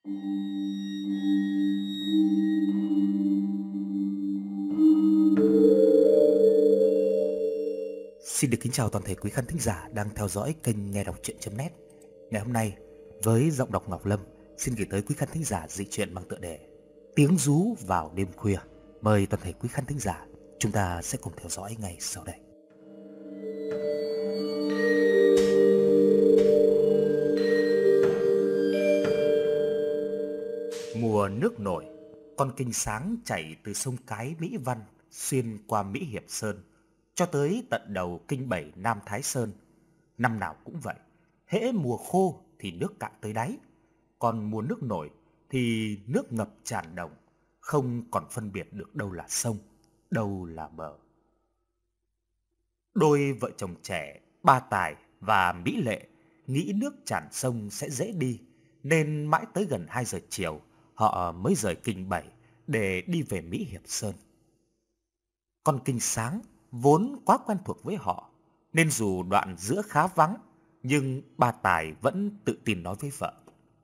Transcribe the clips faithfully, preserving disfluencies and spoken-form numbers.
Xin được kính chào toàn thể quý khán thính giả đang theo dõi kênh nghe đọc truyện chấm net. Ngày hôm nay với giọng đọc Ngọc Lâm xin gửi tới quý khán thính giả dị truyện mang tựa đề Tiếng rú vào đêm khuya. Mời toàn thể quý khán thính giả chúng ta sẽ cùng theo dõi ngay sau đây. Mùa nước nổi, con kênh sáng chảy từ sông Cái Mỹ Văn xuyên qua Mỹ Hiệp Sơn cho tới tận đầu kênh bảy Nam Thái Sơn. Năm nào cũng vậy, hễ mùa khô thì nước cạn tới đáy, còn mùa nước nổi thì nước ngập tràn đồng, không còn phân biệt được đâu là sông, đâu là bờ. Đôi vợ chồng trẻ Ba Tài và Mỹ Lệ nghĩ nước tràn sông sẽ dễ đi, nên mãi tới gần hai giờ chiều họ mới rời kênh bảy để đi về Mỹ Hiệp Sơn. Con kênh sáng vốn quá quen thuộc với họ, nên dù đoạn giữa khá vắng, nhưng Ba Tài vẫn tự tin nói với vợ: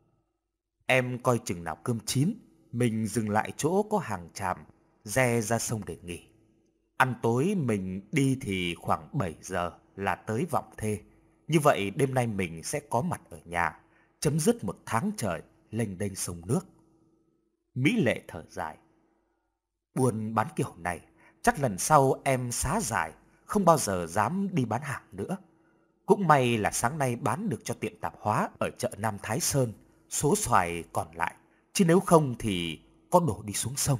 "Em coi chừng nào cơm chín, mình dừng lại chỗ có hàng tràm, re ra sông để nghỉ. Ăn tối mình đi thì khoảng bảy giờ là tới Vọng Thê. Như vậy đêm nay mình sẽ có mặt ở nhà, chấm dứt một tháng trời lênh đênh sông nước." Mỹ Lệ thở dài: "Buôn bán kiểu này, chắc lần sau em xá giải, không bao giờ dám đi bán hàng nữa. Cũng may là sáng nay bán được cho tiệm tạp hóa ở chợ Nam Thái Sơn số xoài còn lại, chứ nếu không thì có đổ đi xuống sông."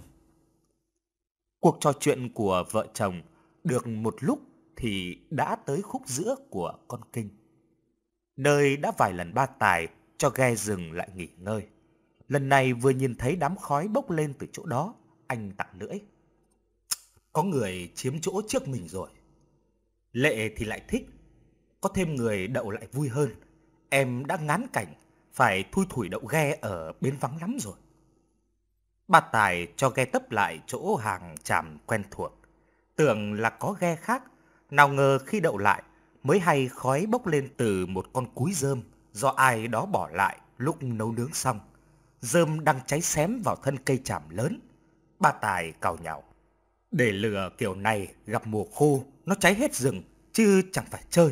Cuộc trò chuyện của vợ chồng được một lúc thì đã tới khúc giữa của con kênh, nơi đã vài lần Ba Tài cho ghe dừng lại nghỉ ngơi. Lần này vừa nhìn thấy đám khói bốc lên từ chỗ đó, anh tặc lưỡi: "Có người chiếm chỗ trước mình rồi." Lệ thì lại thích: "Có thêm người đậu lại vui hơn. Em đã ngán cảnh phải thui thủi đậu ghe ở bến vắng lắm rồi." Ba Tài cho ghe tấp lại chỗ hàng tràm quen thuộc, tưởng là có ghe khác, nào ngờ khi đậu lại mới hay khói bốc lên từ một con cúi rơm do ai đó bỏ lại lúc nấu nướng xong. Rơm đang cháy xém vào thân cây tràm lớn. Ba Tài càu nhàu: "Để lửa kiểu này gặp mùa khô nó cháy hết rừng chứ chẳng phải chơi."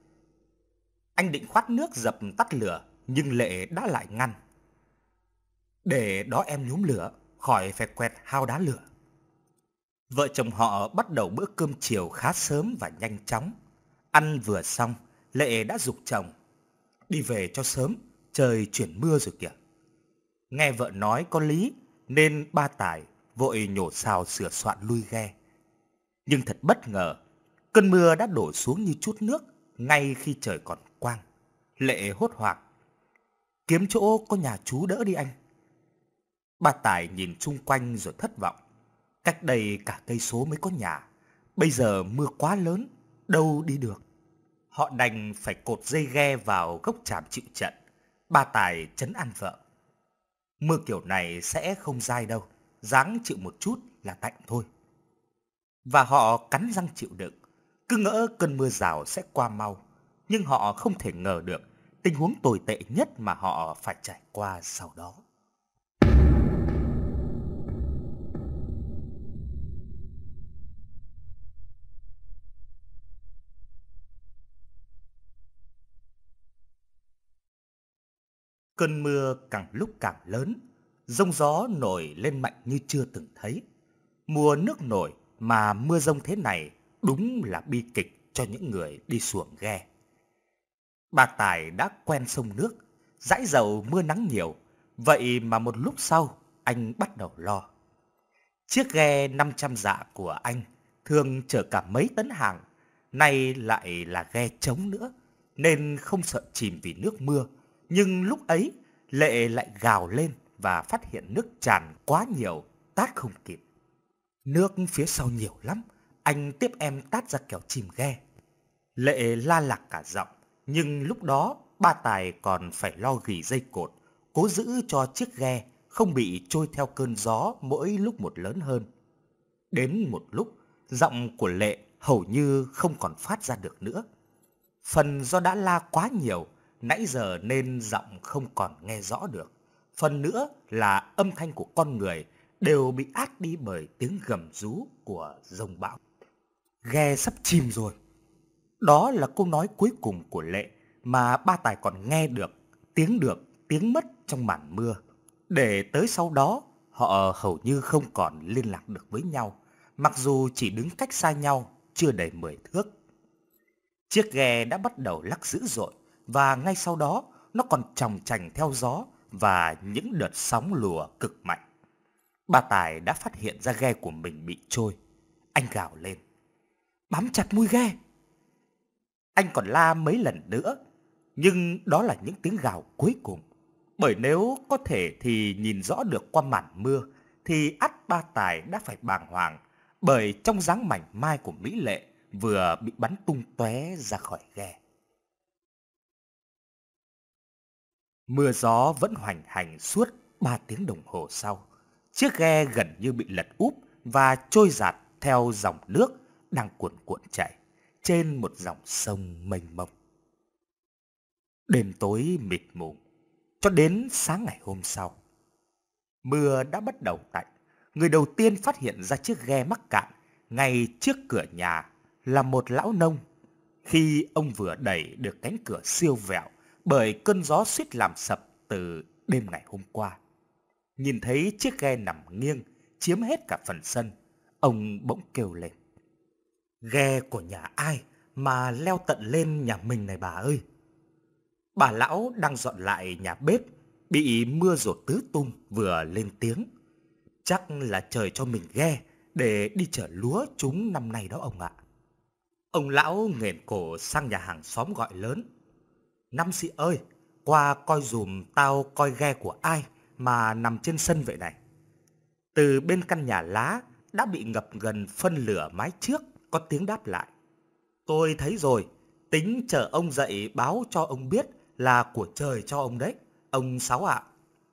Anh định khoát nước dập tắt lửa, nhưng Lệ đã lại ngăn: "Để đó em nhúm lửa, khỏi phải quẹt hao đá lửa." Vợ chồng họ bắt đầu bữa cơm chiều khá sớm và nhanh chóng. Ăn vừa xong, Lệ đã giục chồng: "Đi về cho sớm, trời chuyển mưa rồi kìa." Nghe vợ nói có lý, nên Ba Tài vội nhổ xào sửa soạn lui ghe. Nhưng thật bất ngờ, cơn mưa đã đổ xuống như chút nước ngay khi trời còn quang. Lệ hốt hoảng: "Kiếm chỗ có nhà chú đỡ đi anh." Ba Tài nhìn chung quanh rồi thất vọng. Cách đây cả cây số mới có nhà, bây giờ mưa quá lớn, đâu đi được. Họ đành phải cột dây ghe vào gốc tràm chịu trận. Ba Tài trấn an vợ: "Mưa kiểu này sẽ không dai đâu, ráng chịu một chút là tạnh thôi." Và họ cắn răng chịu đựng, cứ ngỡ cơn mưa rào sẽ qua mau. Nhưng họ không thể ngờ được tình huống tồi tệ nhất mà họ phải trải qua sau đó. Cơn mưa càng lúc càng lớn, giông gió nổi lên mạnh như chưa từng thấy. Mùa nước nổi mà mưa giông thế này đúng là bi kịch cho những người đi xuồng ghe. Ba Tài đã quen sông nước, dãi dầu mưa nắng nhiều, vậy mà một lúc sau anh bắt đầu lo. Chiếc ghe năm trăm dạ của anh thường chở cả mấy tấn hàng, nay lại là ghe trống nữa, nên không sợ chìm vì nước mưa. Nhưng lúc ấy, Lệ lại gào lên và phát hiện nước tràn quá nhiều, tát không kịp. "Nước phía sau nhiều lắm, anh tiếp em tát ra kẻo chìm ghe." Lệ la lạc cả giọng, nhưng lúc đó Ba Tài còn phải lo gỉ dây cột, cố giữ cho chiếc ghe không bị trôi theo cơn gió mỗi lúc một lớn hơn. Đến một lúc, giọng của Lệ hầu như không còn phát ra được nữa. Phần do đã la quá nhiều, nãy giờ nên giọng không còn nghe rõ được. phần nữa là âm thanh của con người đều bị át đi bởi tiếng gầm rú của dông bão. Ghe sắp chìm rồi. Đó là câu nói cuối cùng của Lệ mà ba Tài còn nghe được, tiếng được, tiếng mất trong màn mưa. Để tới sau đó, họ hầu như không còn liên lạc được với nhau, mặc dù chỉ đứng cách xa nhau chưa đầy mười thước. Chiếc ghe đã bắt đầu lắc dữ dội và ngay sau đó nó còn chòng chành theo gió và những đợt sóng lùa cực mạnh. Ba Tài đã phát hiện ra ghe của mình bị trôi. Anh gào lên: "Bám chặt mui ghe!" Anh còn la mấy lần nữa, nhưng đó là những tiếng gào cuối cùng. Bởi nếu có thể thì nhìn rõ được qua màn mưa, thì ắt ba Tài đã phải bàng hoàng, bởi trong dáng mảnh mai của Mỹ Lệ vừa bị bắn tung tóe ra khỏi ghe. Mưa gió vẫn hoành hành suốt ba tiếng đồng hồ sau. Chiếc ghe gần như bị lật úp và trôi dạt theo dòng nước đang cuồn cuộn chảy trên một dòng sông mênh mông. Đêm tối mịt mù cho đến sáng ngày hôm sau. Mưa đã bắt đầu tạnh. Người đầu tiên phát hiện ra chiếc ghe mắc cạn ngay trước cửa nhà là một lão nông. Khi ông vừa đẩy được cánh cửa siêu vẹo bởi cơn gió suýt làm sập từ đêm ngày hôm qua, nhìn thấy chiếc ghe nằm nghiêng chiếm hết cả phần sân, ông bỗng kêu lên: "Ghe của nhà ai mà leo tận lên nhà mình này bà ơi?" Bà lão đang dọn lại nhà bếp, bị mưa dột tứ tung, vừa lên tiếng: "Chắc là trời cho mình ghe để đi chở lúa chúng năm nay đó ông ạ." Ông lão nghển cổ sang nhà hàng xóm gọi lớn: "Năm Sĩ ơi, qua coi dùm tao coi ghe của ai mà nằm trên sân vậy này." Từ bên căn nhà lá đã bị ngập gần phân nửa mái trước có tiếng đáp lại: "Tôi thấy rồi, tính chờ ông dậy báo cho ông biết là của trời cho ông đấy, ông Sáu ạ."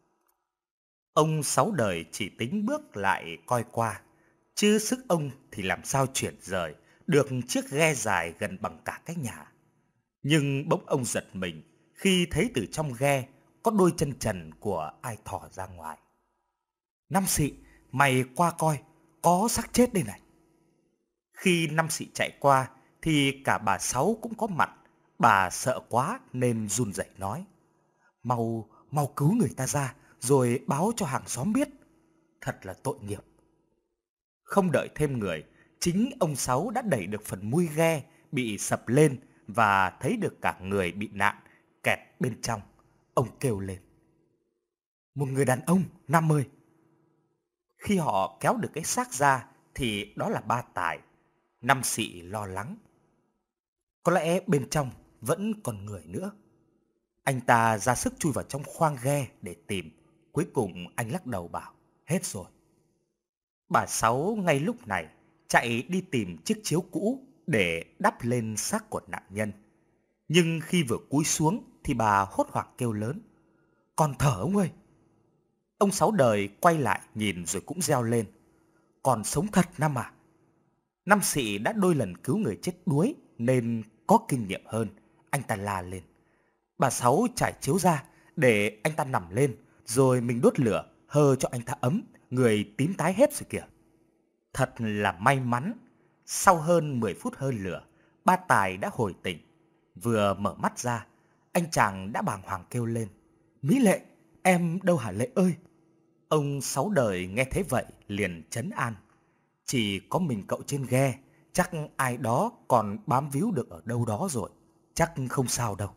Ông Sáu đời chỉ tính bước lại coi qua, chứ sức ông thì làm sao chuyển rời được chiếc ghe dài gần bằng cả cái nhà. Nhưng bỗng ông giật mình khi thấy từ trong ghe có đôi chân trần của ai thò ra ngoài. "Năm Sĩ, mày qua coi, có xác chết đây này." Khi Năm Sĩ chạy qua thì cả bà Sáu cũng có mặt. Bà sợ quá nên run rẩy nói: Mau, mau cứu người ta ra rồi báo cho hàng xóm biết. Thật là tội nghiệp." Không đợi thêm người, chính ông Sáu đã đẩy được phần mui ghe bị sập lên và thấy được cả người bị nạn kẹt bên trong. Ông kêu lên: "Một người đàn ông, Năm ơi!" Khi họ kéo được cái xác ra thì đó là ba Tài. Năm Sĩ lo lắng: "Có lẽ bên trong vẫn còn người nữa." Anh ta ra sức chui vào trong khoang ghe để tìm. Cuối cùng anh lắc đầu bảo: "Hết rồi." Bà Sáu ngay lúc này chạy đi tìm chiếc chiếu cũ để đắp lên xác của nạn nhân. Nhưng khi vừa cúi xuống thì bà hốt hoảng kêu lớn: "Còn thở ông ơi!" Ông Sáu đời quay lại nhìn rồi cũng reo lên: "Còn sống thật Năm à!" Năm Sĩ đã đôi lần cứu người chết đuối nên có kinh nghiệm hơn. Anh ta la lên. Bà Sáu trải chiếu ra để anh ta nằm lên, rồi mình đốt lửa hơ cho anh ta ấm, người tím tái hết rồi kìa. Thật là may mắn, sau hơn mười phút hơ lửa, ba Tài đã hồi tỉnh. Vừa mở mắt ra, anh chàng đã bàng hoàng kêu lên: "Mỹ Lệ, em đâu hả Lệ ơi?" Ông Sáu đời nghe thế vậy liền trấn an: "Chỉ có mình cậu trên ghe, chắc ai đó còn bám víu được ở đâu đó rồi, chắc không sao đâu."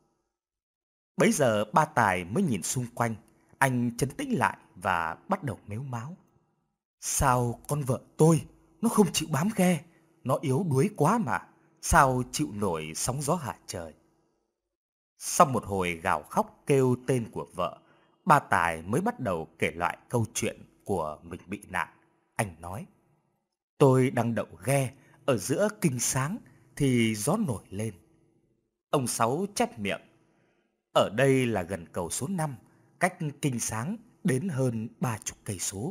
Bấy giờ ba Tài mới nhìn xung quanh. Anh trấn tĩnh lại và bắt đầu mếu máo: "Sao con vợ tôi nó không chịu bám ghe? Nó yếu đuối quá mà, sao chịu nổi sóng gió hạ trời?" Sau một hồi gào khóc kêu tên của vợ, ba Tài mới bắt đầu kể lại câu chuyện của mình bị nạn. Anh nói: "Tôi đang đậu ghe ở giữa Kinh Sáng thì gió nổi lên." Ông Sáu chép miệng: "Ở đây là gần cầu số năm, cách Kinh Sáng đến hơn ba chục cây số."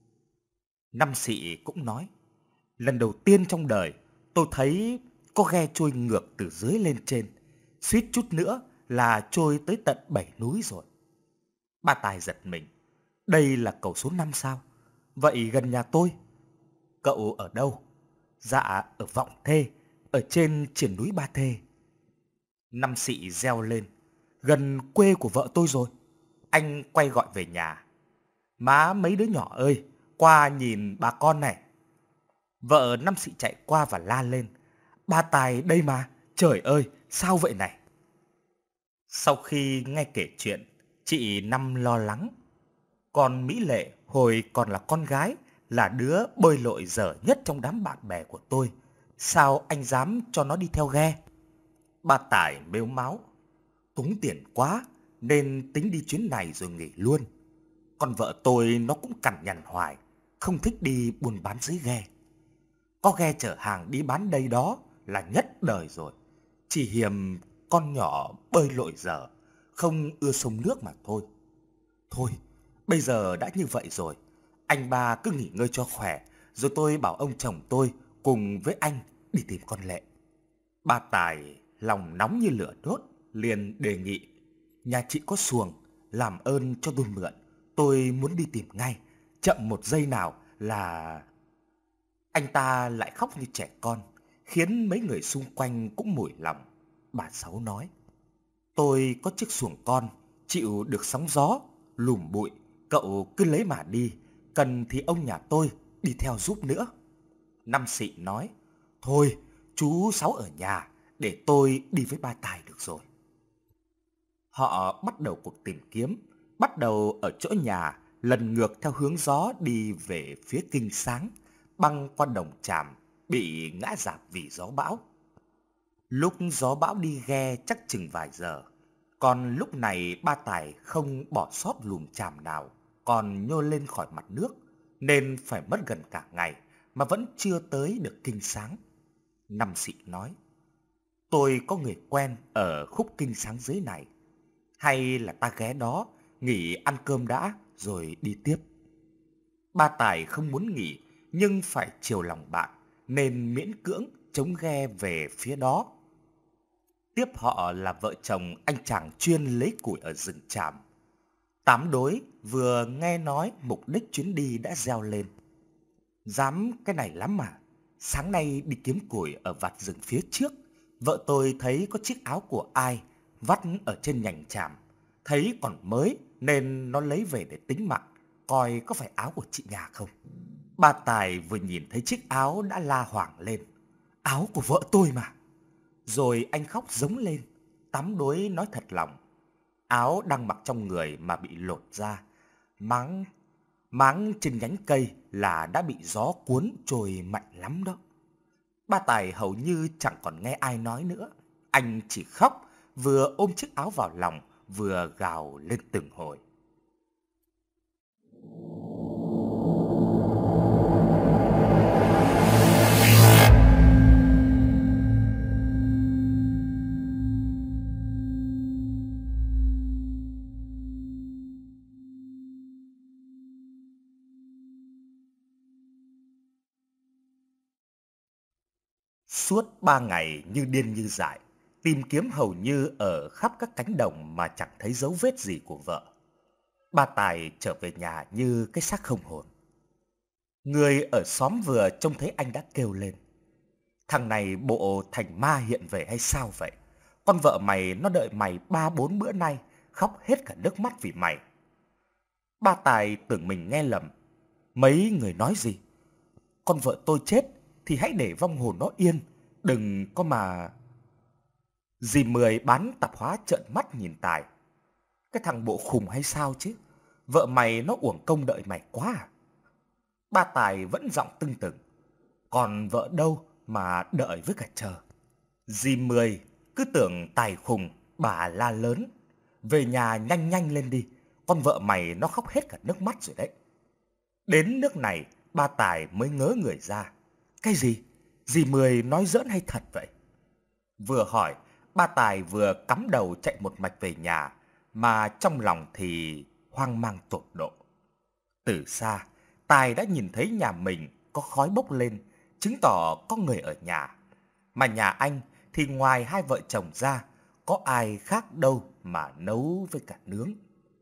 Năm Sĩ cũng nói: "Lần đầu tiên trong đời tôi thấy có ghe trôi ngược từ dưới lên trên, suýt chút nữa là trôi tới tận bảy núi rồi." Ba Tài giật mình. Đây là cầu số năm sao? Vậy gần nhà tôi. Cậu ở đâu? Dạ, ở Vọng Thê, ở trên triển núi Ba Thê. Năm Xị reo lên. Gần quê của vợ tôi rồi. Anh quay gọi về nhà. Má mấy đứa nhỏ ơi, qua nhìn bà con này. Vợ Năm Xị chạy qua và la lên. Ba Tài đây mà, trời ơi, sao vậy này? Sau khi nghe kể chuyện, chị Năm lo lắng. Còn Mỹ Lệ hồi còn là con gái, là đứa bơi lội dở nhất trong đám bạn bè của tôi. Sao anh dám cho nó đi theo ghe? Ba Tài mếu máo. Túng tiền quá nên tính đi chuyến này rồi nghỉ luôn. Còn vợ tôi nó cũng cằn nhằn hoài, không thích đi buôn bán dưới ghe. Có ghe chở hàng đi bán đây đó là nhất đời rồi. Chỉ hiềm con nhỏ bơi lội dở, không ưa sông nước mà thôi. Thôi, bây giờ đã như vậy rồi, anh ba cứ nghỉ ngơi cho khỏe, rồi tôi bảo ông chồng tôi cùng với anh đi tìm con Lệ. Ba Tài lòng nóng như lửa đốt, liền đề nghị. Nhà chị có xuồng, làm ơn cho tôi mượn, tôi muốn đi tìm ngay, chậm một giây nào là... Anh ta lại khóc như trẻ con, khiến mấy người xung quanh cũng mủi lòng. Bà Sáu nói. Tôi có chiếc xuồng con, chịu được sóng gió, lùm bụi, cậu cứ lấy mà đi, cần thì ông nhà tôi đi theo giúp nữa. Năm Xị nói. Thôi, chú Sáu ở nhà, để tôi đi với ba Tài được rồi. Họ bắt đầu cuộc tìm kiếm, bắt đầu ở chỗ nhà, lần ngược theo hướng gió đi về phía Kinh Sáng, băng qua Đồng Tràm, bị ngã rạp vì gió bão. Lúc gió bão đi ghe chắc chừng vài giờ, còn lúc này ba Tài không bỏ sót lùm chàm nào còn nhô lên khỏi mặt nước, nên phải mất gần cả ngày mà vẫn chưa tới được Kinh Sáng. Năm Xị nói. Tôi có người quen ở khúc Kinh Sáng dưới này, hay là ta ghé đó nghỉ ăn cơm đã rồi đi tiếp. Ba Tài không muốn nghỉ nhưng phải chiều lòng bạn, nên miễn cưỡng chống ghe về phía đó. Tiếp họ là vợ chồng anh chàng chuyên lấy củi ở rừng tràm. Tám đối vừa nghe nói mục đích chuyến đi đã reo lên. Dám cái này lắm mà. Sáng nay đi kiếm củi ở vạt rừng phía trước, vợ tôi thấy có chiếc áo của ai vắt ở trên nhành tràm, thấy còn mới nên nó lấy về để tính mạng, coi có phải áo của chị nhà không. Ba Tài vừa nhìn thấy chiếc áo đã la hoảng lên. Áo của vợ tôi mà. Rồi anh khóc giống lên. Tám đối nói thật lòng. Áo đang mặc trong người mà bị lột ra, máng máng trên nhánh cây là đã bị gió cuốn trôi mạnh lắm đó. Ba Tài hầu như chẳng còn nghe ai nói nữa. Anh chỉ khóc, vừa ôm chiếc áo vào lòng, vừa gào lên từng hồi. Suốt ba ngày như điên như dại, tìm kiếm hầu như ở khắp các cánh đồng mà chẳng thấy dấu vết gì của vợ. Ba Tài trở về nhà như cái xác không hồn. Người ở xóm vừa trông thấy anh đã kêu lên. Thằng này bộ thành ma hiện về hay sao vậy? Con vợ mày nó đợi mày ba bốn bữa nay, khóc hết cả nước mắt vì mày. Ba Tài tưởng mình nghe lầm. Mấy người nói gì? Con vợ tôi chết thì hãy để vong hồn nó yên, đừng có mà... Dì Mười bán tạp hóa trợn mắt nhìn Tài. Cái thằng bộ khùng hay sao chứ? Vợ mày nó uổng công đợi mày quá à? Ba Tài vẫn giọng tưng tửng. Còn vợ đâu mà đợi với cả chờ. Dì Mười cứ tưởng Tài khùng, bà la lớn. Về nhà nhanh nhanh lên đi, con vợ mày nó khóc hết cả nước mắt rồi đấy. Đến nước này, ba Tài mới ngớ người ra. Cái gì? Dì Mười nói giỡn hay thật vậy? Vừa hỏi, ba Tài vừa cắm đầu chạy một mạch về nhà, mà trong lòng thì hoang mang tột độ. Từ xa, Tài đã nhìn thấy nhà mình có khói bốc lên, chứng tỏ có người ở nhà. Mà nhà anh thì ngoài hai vợ chồng ra, có ai khác đâu mà nấu với cả nướng.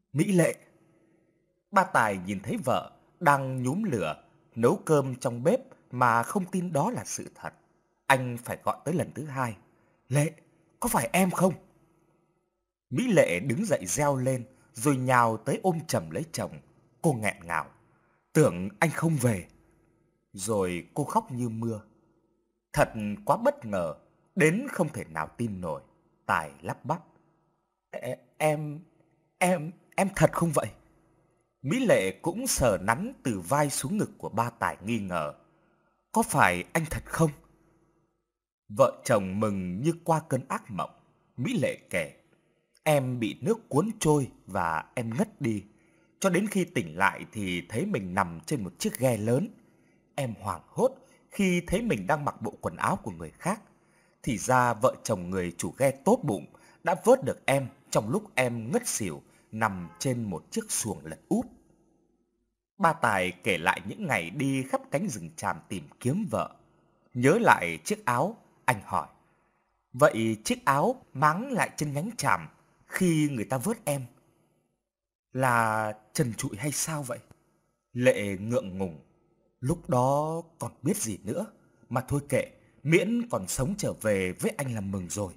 Mỹ Lệ! Ba Tài nhìn thấy vợ đang nhúm lửa, nấu cơm trong bếp mà không tin đó là sự thật. Anh phải gọi tới lần thứ hai. Lệ, có phải em không? Mỹ Lệ đứng dậy reo lên, rồi nhào tới ôm chầm lấy chồng. Cô nghẹn ngào. Tưởng anh không về. Rồi cô khóc như mưa. Thật quá bất ngờ, đến không thể nào tin nổi. Tài lắp bắp. "E- Em, em, em thật không vậy?" Mỹ Lệ cũng sờ nắn từ vai xuống ngực của ba Tài nghi ngờ. Có phải anh thật không? Vợ chồng mừng như qua cơn ác mộng. Mỹ Lệ kể. Em bị nước cuốn trôi và em ngất đi. Cho đến khi tỉnh lại thì thấy mình nằm trên một chiếc ghe lớn. Em hoảng hốt khi thấy mình đang mặc bộ quần áo của người khác. Thì ra vợ chồng người chủ ghe tốt bụng đã vớt được em trong lúc em ngất xỉu nằm trên một chiếc xuồng lật úp. Ba Tài kể lại những ngày đi khắp cánh rừng tràm tìm kiếm vợ. Nhớ lại chiếc áo, anh hỏi. Vậy chiếc áo máng lại trên nhánh tràm khi người ta vớt em là trần trụi hay sao vậy? Lệ ngượng ngùng. Lúc đó còn biết gì nữa. Mà thôi kệ, miễn còn sống trở về với anh là mừng rồi.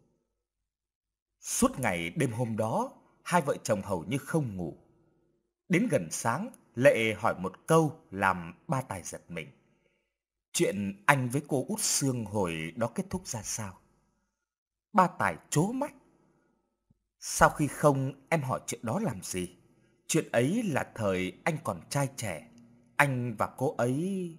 Suốt ngày đêm hôm đó, hai vợ chồng hầu như không ngủ. Đến gần sáng, Lệ hỏi một câu làm ba Tài giật mình. Chuyện anh với cô Út Sương hồi đó kết thúc ra sao? Ba Tài trố mắt. Sau khi không, em hỏi chuyện đó làm gì? Chuyện ấy là thời anh còn trai trẻ. Anh và cô ấy...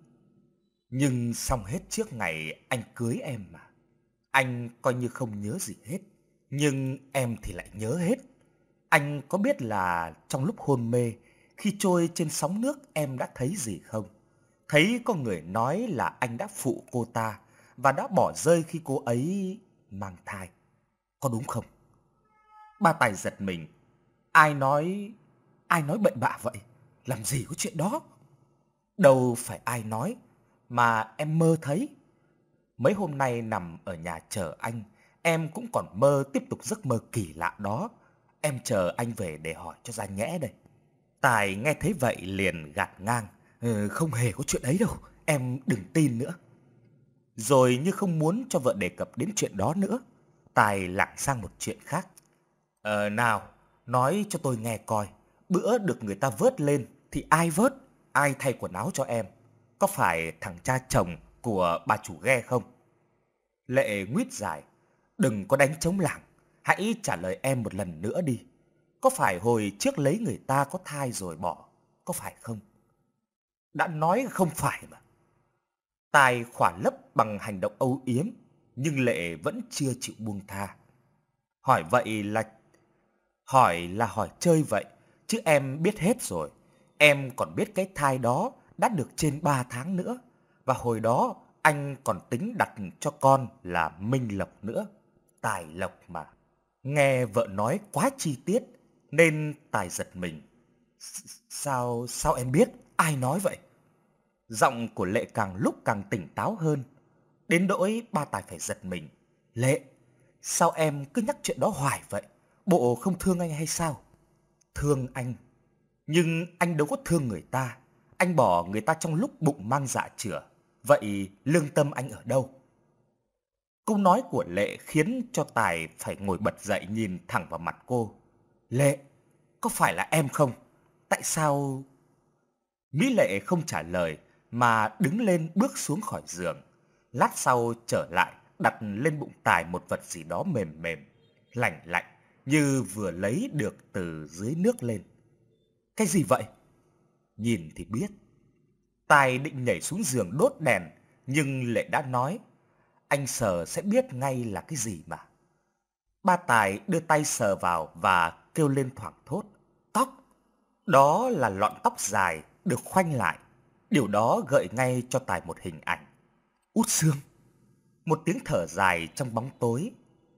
Nhưng xong hết trước ngày anh cưới em mà. Anh coi như không nhớ gì hết. Nhưng em thì lại nhớ hết. Anh có biết là trong lúc hôn mê, khi trôi trên sóng nước em đã thấy gì không? Thấy có người nói là anh đã phụ cô ta và đã bỏ rơi khi cô ấy mang thai. Có đúng không? Ba Tài giật mình. Ai nói... Ai nói bậy bạ vậy? Làm gì có chuyện đó? Đâu phải ai nói, mà em mơ thấy. Mấy hôm nay nằm ở nhà chờ anh, em cũng còn mơ tiếp tục giấc mơ kỳ lạ đó. Em chờ anh về để hỏi cho ra nhẽ đây. Tài nghe thấy vậy liền gạt ngang. Ừ, không hề có chuyện ấy đâu, em đừng tin nữa. Rồi như không muốn cho vợ đề cập đến chuyện đó nữa, Tài lảng sang một chuyện khác. Ờ nào, nói cho tôi nghe coi, bữa được người ta vớt lên thì ai vớt, ai thay quần áo cho em? Có phải thằng cha chồng của bà chủ ghe không? Lệ nguyết dài. Đừng có đánh trống lảng, hãy trả lời em một lần nữa đi. Có phải hồi trước lấy người ta có thai rồi bỏ, có phải không? Đã nói không phải mà. Tài khỏa lấp bằng hành động âu yếm, nhưng Lệ vẫn chưa chịu buông tha. Hỏi vậy là... Hỏi là hỏi chơi vậy, chứ em biết hết rồi. Em còn biết cái thai đó đã được trên ba tháng nữa. Và hồi đó anh còn tính đặt cho con là Minh Lộc nữa. Tài Lộc mà. Nghe vợ nói quá chi tiết nên Tài giật mình. Sao, sao em biết? Ai nói vậy? Giọng của Lệ càng lúc càng tỉnh táo hơn. Đến nỗi ba Tài phải giật mình. Lệ, sao em cứ nhắc chuyện đó hoài vậy? Bộ không thương anh hay sao? Thương anh. Nhưng anh đâu có thương người ta. Anh bỏ người ta trong lúc bụng mang dạ chửa. Vậy lương tâm anh ở đâu? Câu nói của Lệ khiến cho Tài phải ngồi bật dậy nhìn thẳng vào mặt cô. Lệ, có phải là em không? Tại sao... Mỹ Lệ không trả lời mà đứng lên bước xuống khỏi giường. Lát sau trở lại đặt lên bụng Tài một vật gì đó mềm mềm, lạnh lạnh như vừa lấy được từ dưới nước lên. Cái gì vậy? Nhìn thì biết. Tài định nhảy xuống giường đốt đèn, nhưng Lệ đã nói, anh sờ sẽ biết ngay là cái gì mà. Ba Tài đưa tay sờ vào và kêu lên thoảng thốt. Tóc! Đó là lọn tóc dài được khoanh lại. Điều đó gợi ngay cho Tài một hình ảnh. Út Sương! Một tiếng thở dài trong bóng tối.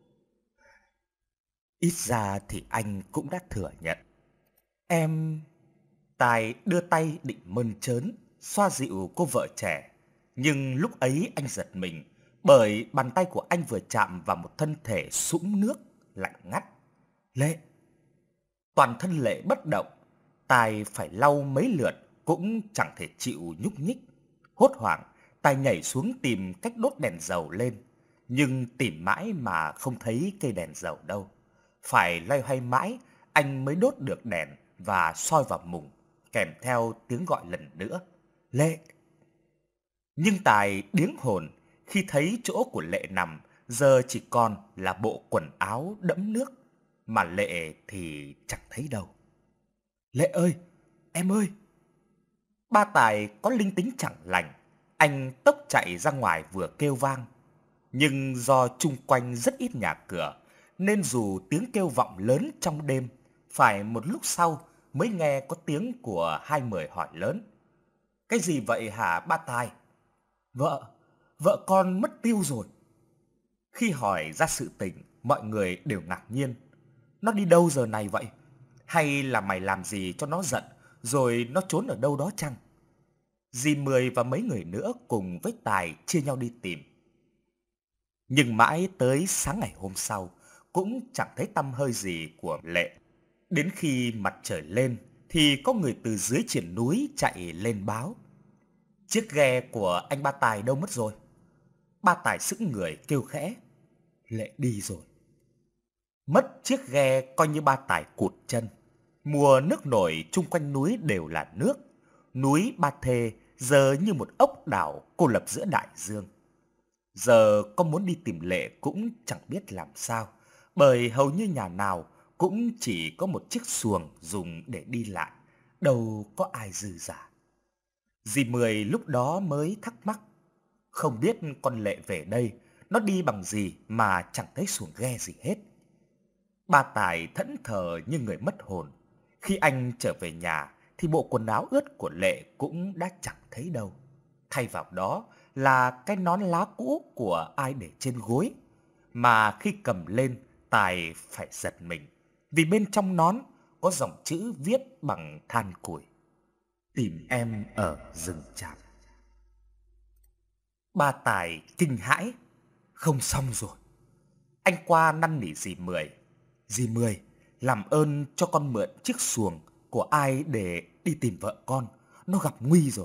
Ít ra thì anh cũng đã thừa nhận. Em... Tài đưa tay định mơn trớn, xoa dịu cô vợ trẻ. Nhưng lúc ấy anh giật mình, bởi bàn tay của anh vừa chạm vào một thân thể sũng nước, lạnh ngắt. Lệ! Toàn thân Lệ bất động, Tài phải lau mấy lượt cũng chẳng thể chịu nhúc nhích. Hốt hoảng, Tài nhảy xuống tìm cách đốt đèn dầu lên, nhưng tìm mãi mà không thấy cây đèn dầu đâu. Phải loay hoay mãi, anh mới đốt được đèn và soi vào mùng, kèm theo tiếng gọi lần nữa: Lệ! Nhưng Tài điếng hồn khi thấy chỗ của Lệ nằm giờ chỉ còn là bộ quần áo đẫm nước, mà Lệ thì chẳng thấy đâu. Lệ ơi! Em ơi! Ba Tài có linh tính chẳng lành, anh tốc chạy ra ngoài vừa kêu vang. Nhưng do chung quanh rất ít nhà cửa, nên dù tiếng kêu vọng lớn trong đêm, phải một lúc sau mới nghe có tiếng của hai người hỏi lớn: Cái gì vậy hả ba Tài? Vợ, vợ con mất tiêu rồi. Khi hỏi ra sự tình, mọi người đều ngạc nhiên. Nó đi đâu giờ này vậy? Hay là mày làm gì cho nó giận, rồi nó trốn ở đâu đó chăng? Dì Mười và mấy người nữa cùng với Tài chia nhau đi tìm. Nhưng mãi tới sáng ngày hôm sau, cũng chẳng thấy tăm hơi gì của Lệ. Đến khi mặt trời lên, thì có người từ dưới triển núi chạy lên báo: Chiếc ghe của anh ba Tài đâu mất rồi? Ba Tài sững người kêu khẽ: Lệ đi rồi. Mất chiếc ghe coi như ba Tài cụt chân. Mùa nước nổi chung quanh núi đều là nước. Núi Ba Thê giờ như một ốc đảo cô lập giữa đại dương. Giờ có muốn đi tìm Lệ cũng chẳng biết làm sao, bởi hầu như nhà nào cũng chỉ có một chiếc xuồng dùng để đi lại, đâu có ai dư dả. Dì Mười lúc đó mới thắc mắc, không biết con Lệ về đây, nó đi bằng gì mà chẳng thấy xuồng ghe gì hết. Ba Tài thẫn thờ như người mất hồn. Khi anh trở về nhà thì bộ quần áo ướt của Lệ cũng đã chẳng thấy đâu. Thay vào đó là cái nón lá cũ của ai để trên gối, mà khi cầm lên Tài phải giật mình, vì bên trong nón có dòng chữ viết bằng than củi: Tìm em ở rừng tràm. Ba Tài kinh hãi, không xong rồi. Anh qua năn nỉ dì Mười: Dì Mười, làm ơn cho con mượn chiếc xuồng của ai để đi tìm vợ con, nó gặp nguy rồi.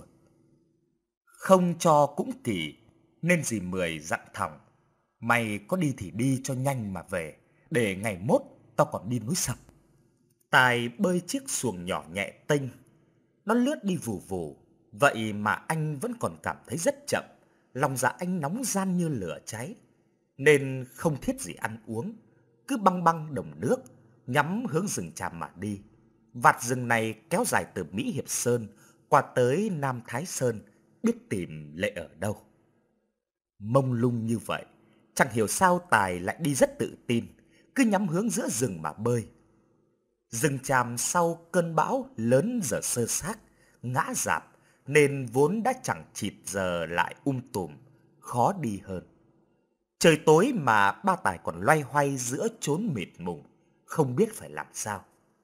Không cho cũng kỳ, nên dì Mười dặn thòng: Mày có đi thì đi cho nhanh mà về, để ngày mốt tao còn đi núi Sập. Tài bơi chiếc xuồng nhỏ nhẹ tênh, nó lướt đi vù vù, vậy mà anh vẫn còn cảm thấy rất chậm. Lòng dạ anh nóng ran như lửa cháy, nên không thiết gì ăn uống, cứ băng băng đồng nước, nhắm hướng rừng tràm mà đi. Vạt rừng này kéo dài từ Mỹ Hiệp Sơn qua tới Nam Thái Sơn, biết tìm Lệ ở đâu. Mông lung như vậy, chẳng hiểu sao Tài lại đi rất tự tin, cứ nhắm hướng giữa rừng mà bơi. Rừng tràm sau cơn bão lớn giờ sơ xác, ngã rạp, nên vốn đã chẳng chịt giờ lại um tùm, khó đi hơn. Trời tối mà ba Tài còn loay hoay giữa chốn mịt mùng, không biết phải làm sao.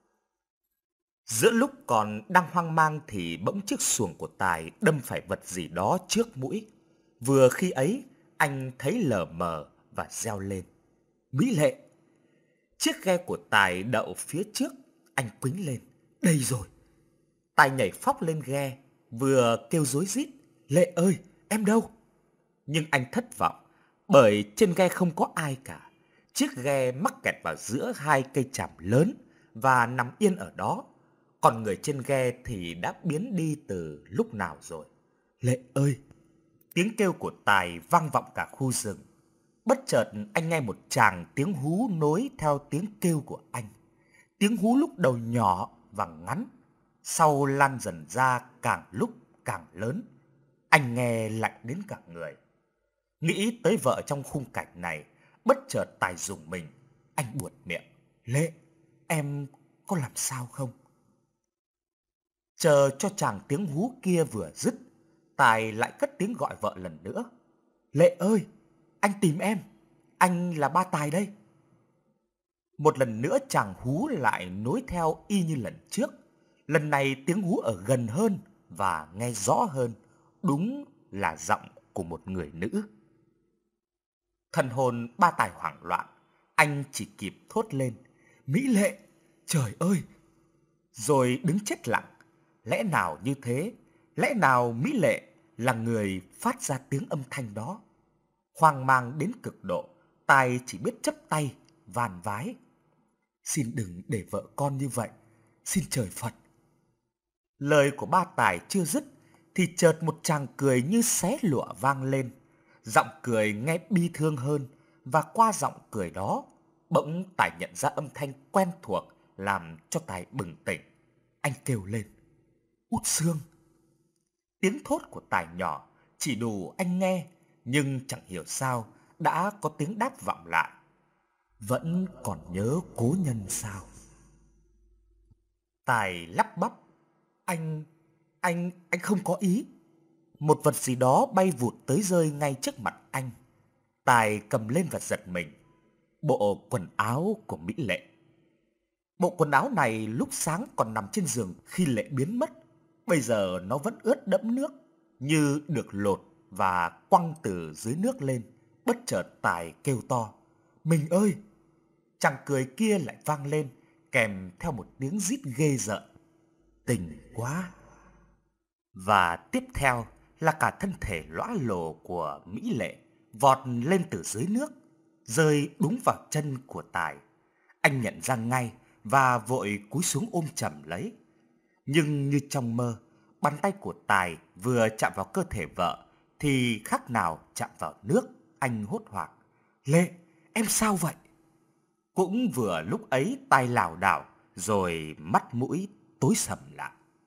Giữa lúc còn đang hoang mang thì bỗng chiếc xuồng của Tài đâm phải vật gì đó trước mũi. Vừa khi ấy, anh thấy lờ mờ và reo lên: Mỹ Lệ! Chiếc ghe của Tài đậu phía trước, anh quĩnh lên: Đây rồi! Tài nhảy phóc lên ghe, vừa kêu rối rít: Lệ ơi, em đâu? Nhưng anh thất vọng, bởi trên ghe không có ai cả. Chiếc ghe mắc kẹt vào giữa hai cây tràm lớn và nằm yên ở đó. Còn người trên ghe thì đã biến đi từ lúc nào rồi. Lệ ơi! Tiếng kêu của Tài vang vọng cả khu rừng. Bất chợt anh nghe một tràng tiếng hú nối theo tiếng kêu của anh. Tiếng hú lúc đầu nhỏ và ngắn, sau lan dần ra càng lúc càng lớn. Anh nghe lạnh đến cả người. Nghĩ tới vợ trong khung cảnh này, bất chợt Tài rùng mình. Anh buột miệng: Lệ, em có làm sao không? Chờ cho chàng tiếng hú kia vừa dứt, Tài lại cất tiếng gọi vợ lần nữa: Lệ ơi, anh tìm em, anh là ba Tài đây. Một lần nữa chàng hú lại nối theo y như lần trước. Lần này tiếng hú ở gần hơn và nghe rõ hơn, đúng là giọng của một người nữ. Thần hồn ba Tài hoảng loạn, anh chỉ kịp thốt lên: Mỹ Lệ, Trời ơi! Rồi đứng chết lặng. Lẽ nào như thế? Lẽ nào Mỹ Lệ là người phát ra tiếng âm thanh đó? Hoang mang đến cực độ, Tài chỉ biết chấp tay, van vái. Xin đừng để vợ con như vậy, xin trời Phật. Lời của ba Tài chưa dứt, thì chợt một tràng cười như xé lụa vang lên. Giọng cười nghe bi thương hơn, và qua giọng cười đó, bỗng Tài nhận ra âm thanh quen thuộc làm cho Tài bừng tỉnh. Anh kêu lên: Út Sương! Tiếng thốt của Tài nhỏ chỉ đủ anh nghe, nhưng chẳng hiểu sao đã có tiếng đáp vọng lại: Vẫn còn nhớ cố nhân sao? Tài lắp bắp: Anh, anh, anh không có ý. Một vật gì đó bay vụt tới rơi ngay trước mặt anh. Tài cầm lên và giật mình. Bộ quần áo của Mỹ Lệ. Bộ quần áo này lúc sáng còn nằm trên giường khi Lệ biến mất. Bây giờ nó vẫn ướt đẫm nước, như được lột và quăng từ dưới nước lên. Bất chợt Tài kêu to: Mình ơi! Chàng cười kia lại vang lên, kèm theo một tiếng rít ghê rợn: Tình quá! Và tiếp theo là cả thân thể lõa lồ của Mỹ Lệ vọt lên từ dưới nước, rơi đúng vào chân của Tài. Anh nhận ra ngay và vội cúi xuống ôm chầm lấy. Nhưng như trong mơ, bàn tay của Tài vừa chạm vào cơ thể vợ thì khác nào chạm vào nước. Anh hốt hoảng: Lệ, em sao vậy? Cũng vừa lúc ấy Tài lảo đảo, rồi mắt mũi tối sầm lại.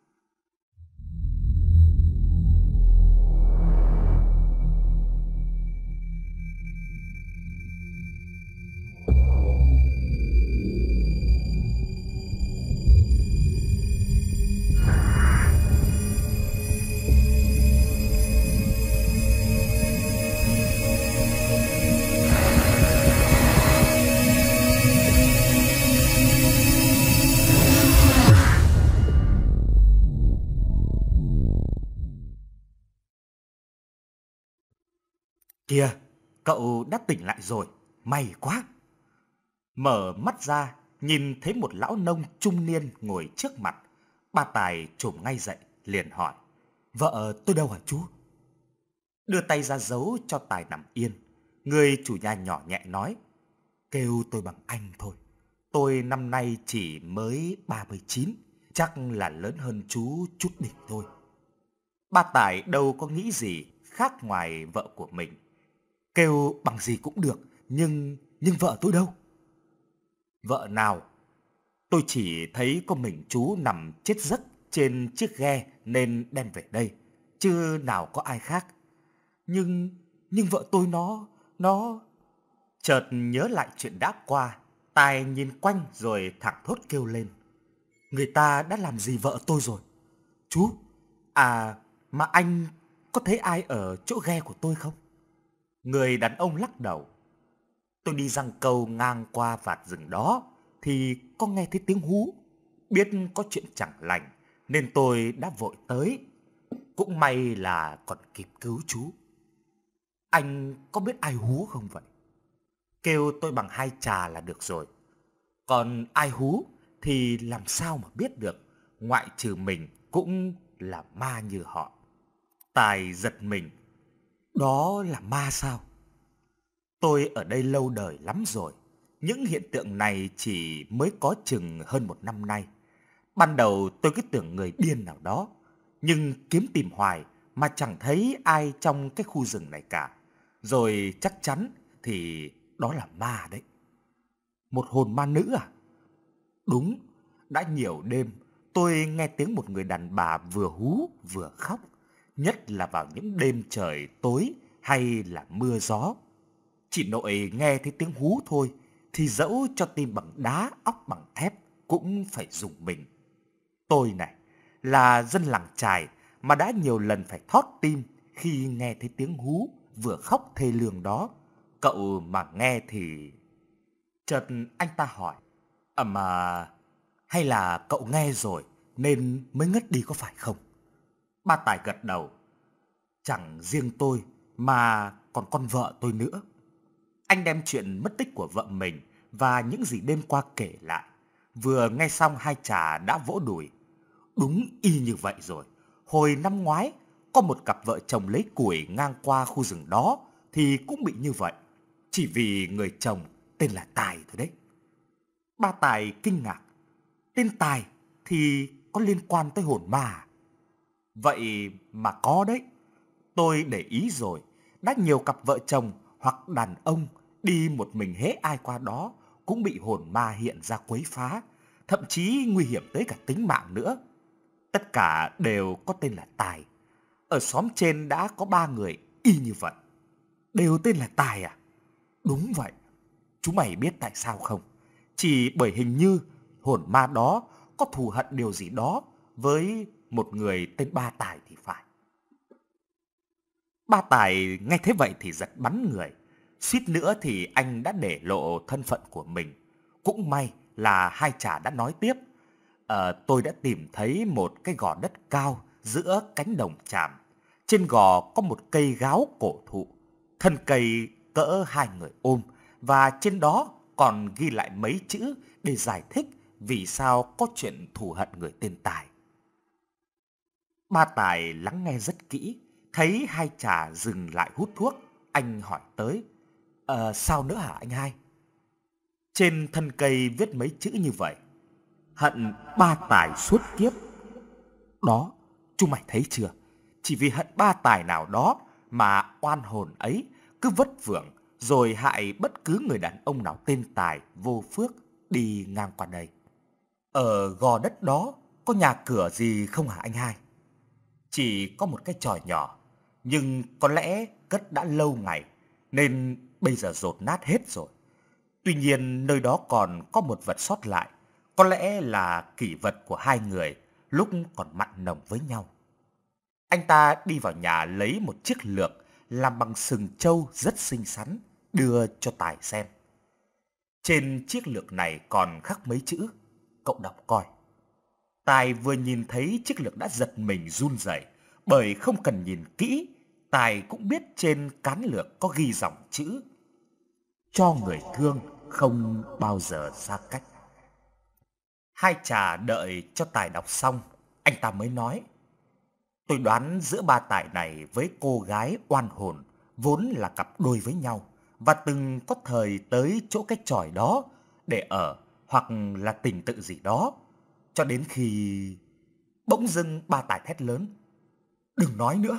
Kìa, cậu đã tỉnh lại rồi, may quá. Mở mắt ra, nhìn thấy một lão nông trung niên ngồi trước mặt. Ba Tài trồm ngay dậy, liền hỏi: Vợ tôi đâu hả chú? Đưa tay ra dấu cho Tài nằm yên. Người chủ nhà nhỏ nhẹ nói: Kêu tôi bằng anh thôi. Tôi năm nay chỉ mới ba mươi chín, chắc là lớn hơn chú chút đỉnh thôi. Ba Tài đâu có nghĩ gì khác ngoài vợ của mình. Kêu bằng gì cũng được, nhưng nhưng vợ tôi đâu? Vợ nào? Tôi chỉ thấy có mình chú nằm chết giấc trên chiếc ghe nên đem về đây, chứ nào có ai khác. Nhưng nhưng vợ tôi nó nó Chợt nhớ lại chuyện đã qua, Tài nhìn quanh rồi thẳng thốt kêu lên: Người ta đã làm gì vợ tôi rồi? Chú, à mà anh có thấy ai ở chỗ ghe của tôi không? Người đàn ông lắc đầu: Tôi đi giăng câu ngang qua vạt rừng đó thì có nghe thấy tiếng hú, biết có chuyện chẳng lành nên tôi đã vội tới. Cũng may là còn kịp cứu chú. Anh có biết ai hú không vậy? Kêu tôi bằng hai trà là được rồi. Còn ai hú thì làm sao mà biết được, ngoại trừ mình cũng là ma như họ. Tài giật mình: Đó là ma sao? Tôi ở đây lâu đời lắm rồi. Những hiện tượng này chỉ mới có chừng hơn một năm nay. Ban đầu tôi cứ tưởng người điên nào đó, nhưng kiếm tìm hoài mà chẳng thấy ai trong cái khu rừng này cả. Rồi chắc chắn thì đó là ma đấy. Một hồn ma nữ à? Đúng, đã nhiều đêm tôi nghe tiếng một người đàn bà vừa hú vừa khóc, nhất là vào những đêm trời tối hay là mưa gió. Chị nội nghe thấy tiếng hú thôi thì dẫu cho tim bằng đá, óc bằng thép cũng phải rùng mình. Tôi này là dân làng chài mà đã nhiều lần phải thót tim khi nghe thấy tiếng hú vừa khóc thê lương đó. Cậu mà nghe thì... Chợt anh ta hỏi: À mà hay là cậu nghe rồi nên mới ngất đi có phải không? Ba Tài gật đầu: Chẳng riêng tôi mà còn con vợ tôi nữa. Anh đem chuyện mất tích của vợ mình và những gì đêm qua kể lại. Vừa nghe xong hai chả đã vỗ đùi. Đúng y như vậy rồi. Hồi năm ngoái, có một cặp vợ chồng lấy củi ngang qua khu rừng đó thì cũng bị như vậy. Chỉ vì người chồng tên là Tài thôi đấy. Ba Tài kinh ngạc. Tên Tài thì có liên quan tới hồn ma à? Vậy mà có đấy. Tôi để ý rồi. Đã nhiều cặp vợ chồng hoặc đàn ông đi một mình hễ ai qua đó cũng bị hồn ma hiện ra quấy phá. Thậm chí nguy hiểm tới cả tính mạng nữa. Tất cả đều có tên là Tài. Ở xóm trên đã có ba người y như vậy. Đều tên là Tài à? Đúng vậy. Chúng mày biết tại sao không? Chỉ bởi hình như hồn ma đó có thù hận điều gì đó với một người tên Ba Tài thì phải. Ba Tài nghe thế vậy thì giật bắn người. Suýt nữa thì anh đã để lộ thân phận của mình. Cũng may là hai chả đã nói tiếp. Ờ, tôi đã tìm thấy một cái gò đất cao giữa cánh đồng tràm. Trên gò có một cây gáo cổ thụ. Thân cây cỡ hai người ôm. Và trên đó còn ghi lại mấy chữ để giải thích vì sao có chuyện thù hận người tên Tài. Ba Tài lắng nghe rất kỹ. Thấy hai chả dừng lại hút thuốc. Anh hỏi tới. Ờ, sao nữa hả anh hai? Trên thân cây viết mấy chữ như vậy. Hận Ba Tài suốt kiếp. Đó, chúng mày thấy chưa? Chỉ vì hận ba tài nào đó mà oan hồn ấy cứ vất vưởng rồi hại bất cứ người đàn ông nào tên Tài vô phước đi ngang qua đây. Ở gò đất đó có nhà cửa gì không hả anh hai? Chỉ có một cái chòi nhỏ, nhưng có lẽ cất đã lâu ngày nên bây giờ dột nát hết rồi. Tuy nhiên nơi đó còn có một vật sót lại, có lẽ là kỷ vật của hai người lúc còn mặn nồng với nhau. Anh ta đi vào nhà lấy một chiếc lược làm bằng sừng trâu rất xinh xắn, đưa cho Tài xem. Trên chiếc lược này còn khắc mấy chữ, cậu đọc coi. Tài vừa nhìn thấy chiếc lược đã giật mình run rẩy, bởi không cần nhìn kỹ, Tài cũng biết trên cán lược có ghi dòng chữ: cho người thương không bao giờ xa cách. Hai chà đợi cho Tài đọc xong, anh ta mới nói: tôi đoán giữa ba Tài này với cô gái oan hồn vốn là cặp đôi với nhau và từng có thời tới chỗ cái chòi đó để ở hoặc là tình tự gì đó, cho đến khi bỗng dưng ba Tài thét lớn: đừng nói nữa!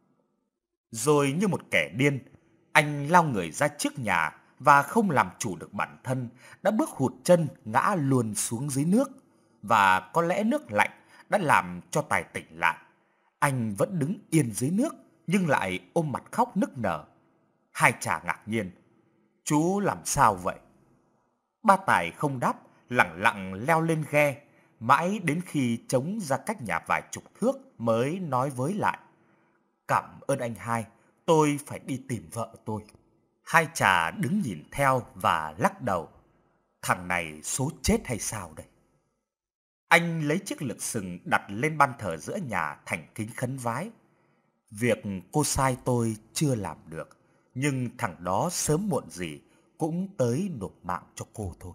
Rồi như một kẻ điên, anh lao người ra trước nhà và không làm chủ được bản thân, đã bước hụt chân ngã luôn xuống dưới nước. Và có lẽ nước lạnh đã làm cho Tài tỉnh lại. Anh vẫn đứng yên dưới nước nhưng lại ôm mặt khóc nức nở. Hai chà ngạc nhiên: chú làm sao vậy? Ba Tài không đáp, lẳng lặng leo lên ghe, mãi đến khi trống ra cách nhà vài chục thước mới nói với lại: cảm ơn anh hai, tôi phải đi tìm vợ tôi. Hai chà đứng nhìn theo và lắc đầu. Thằng này số chết hay sao đây? Anh lấy chiếc lược sừng đặt lên ban thờ giữa nhà, thành kính khấn vái: việc cô sai tôi chưa làm được, nhưng thằng đó sớm muộn gì cũng tới nộp mạng cho cô thôi.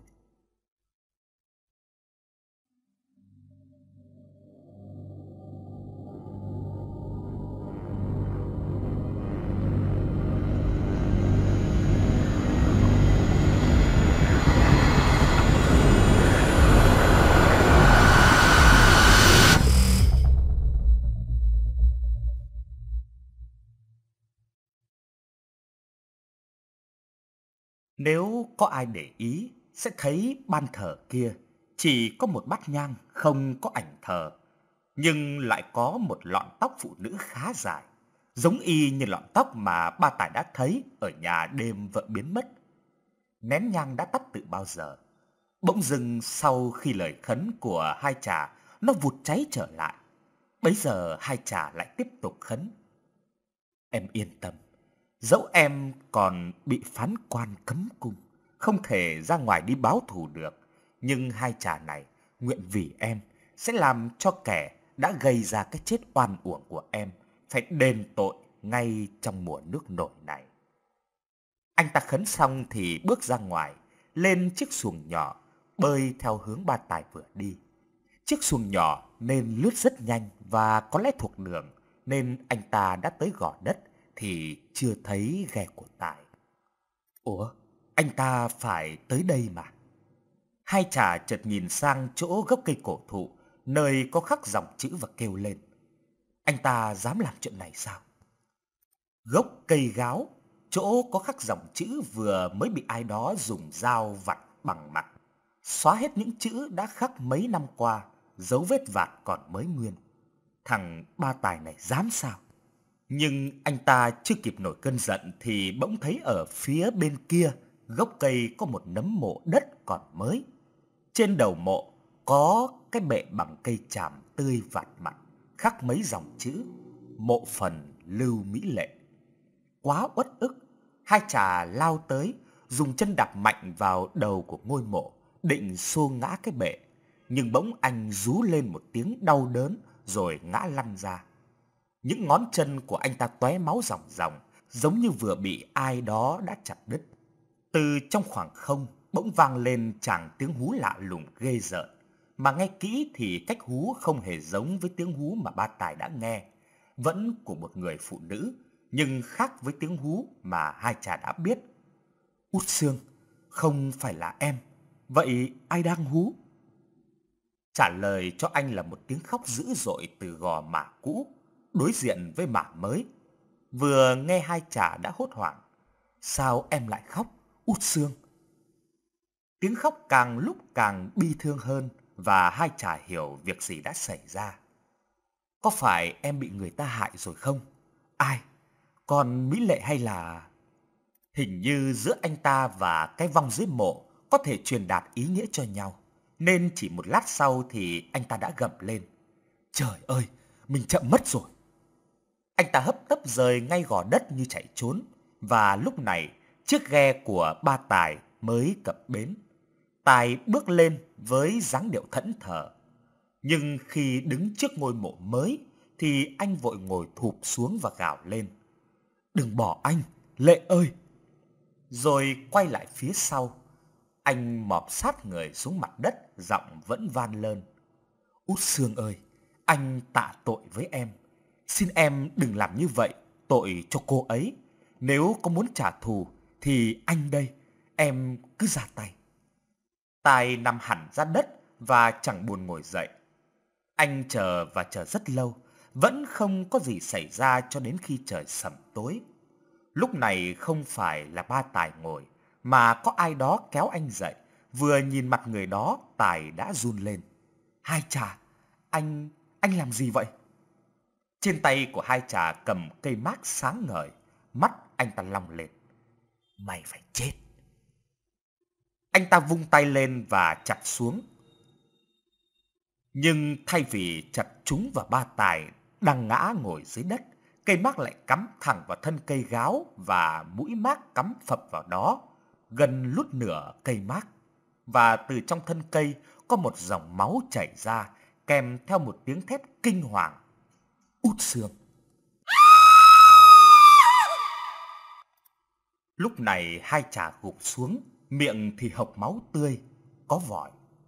Nếu có ai để ý sẽ thấy ban thờ kia chỉ có một bát nhang, không có ảnh thờ, nhưng lại có một lọn tóc phụ nữ khá dài, giống y như lọn tóc mà ba Tài đã thấy ở nhà đêm vợ biến mất. Nén nhang đã tắt từ bao giờ. Bỗng dưng sau khi lời khấn của hai chà nó vụt cháy trở lại. Bấy giờ hai chà lại tiếp tục khấn: em yên tâm, dẫu em còn bị phán quan cấm cung, không thể ra ngoài đi báo thù được, nhưng hai chà này nguyện vì em sẽ làm cho kẻ đã gây ra cái chết oan uổng của em phải đền tội ngay trong mùa nước nổi này. Anh ta khấn xong thì bước ra ngoài, lên chiếc xuồng nhỏ, bơi theo hướng ba Tài vừa đi. Chiếc xuồng nhỏ nên lướt rất nhanh và có lẽ thuộc đường, nên anh ta đã tới gò đất thì chưa thấy ghe của Tài. Ủa, anh ta phải tới đây mà. Hai chả chợt nhìn sang chỗ gốc cây cổ thụ, nơi có khắc dòng chữ và kêu lên. Anh ta dám làm chuyện này sao? Gốc cây gáo, chỗ có khắc dòng chữ vừa mới bị ai đó dùng dao vặt bằng mặt, xóa hết những chữ đã khắc mấy năm qua, dấu vết vạt còn mới nguyên. Thằng Ba Tài này dám sao? Nhưng anh ta chưa kịp nổi cơn giận thì bỗng thấy ở phía bên kia gốc cây có một nấm mộ đất còn mới. Trên đầu mộ có cái bệ bằng cây tràm tươi vạt mặt, khắc mấy dòng chữ: mộ phần Lưu Mỹ Lệ. Quá uất ức, hai chà lao tới, dùng chân đạp mạnh vào đầu của ngôi mộ, định xô ngã cái bệ. Nhưng bỗng anh rú lên một tiếng đau đớn rồi ngã lăn ra. Những ngón chân của anh ta tóe máu ròng ròng, giống như vừa bị ai đó đã chặt đứt. Từ trong khoảng không bỗng vang lên tràng tiếng hú lạ lùng ghê rợn, mà nghe kỹ thì cách hú không hề giống với tiếng hú mà Ba Tài đã nghe, vẫn của một người phụ nữ, nhưng khác với tiếng hú mà hai chà đã biết. Út Sương, không phải là em, vậy ai đang hú? Trả lời cho anh là một tiếng khóc dữ dội từ gò mả cũ, đối diện với mả mới. Vừa nghe hai chà đã hốt hoảng. Sao em lại khóc, Út Sương? Tiếng khóc càng lúc càng bi thương hơn và hai chà hiểu việc gì đã xảy ra. Có phải em bị người ta hại rồi không? Ai? Còn Mỹ Lệ hay là... Hình như giữa anh ta và cái vong dưới mộ có thể truyền đạt ý nghĩa cho nhau, nên chỉ một lát sau thì anh ta đã gầm lên. Trời ơi, mình chậm mất rồi. Anh ta hấp tấp rời ngay gò đất như chạy trốn, và lúc này chiếc ghe của Ba Tài mới cập bến. Tài bước lên với dáng điệu thẫn thờ. Nhưng khi đứng trước ngôi mộ mới thì anh vội ngồi thụp xuống và gào lên. Đừng bỏ anh, Lệ ơi! Rồi quay lại phía sau. Anh mọp sát người xuống mặt đất, giọng vẫn van lơn. Út Sương ơi, anh tạ tội với em. Xin em đừng làm như vậy, tội cho cô ấy. Nếu có muốn trả thù thì anh đây, em cứ ra tay. Tài nằm hẳn ra đất và chẳng buồn ngồi dậy. Anh chờ và chờ rất lâu, vẫn không có gì xảy ra cho đến khi trời sẩm tối. Lúc này không phải là Ba Tài ngồi, mà có ai đó kéo anh dậy. Vừa nhìn mặt người đó, Tài đã run lên. Hai chà, anh, anh làm gì vậy? Trên tay của hai chà cầm cây mác sáng ngời, mắt anh ta long lên. Mày phải chết. Anh ta vung tay lên và chặt xuống. Nhưng thay vì chặt trúng vào Ba Tài đang ngã ngồi dưới đất, cây mác lại cắm thẳng vào thân cây gáo và mũi mác cắm phập vào đó, gần lút nửa cây mác. Và từ trong thân cây có một dòng máu chảy ra, kèm theo một tiếng thét kinh hoàng. Út Sương! Lúc này hai chà gục xuống, miệng thì hộc máu tươi, có vòi.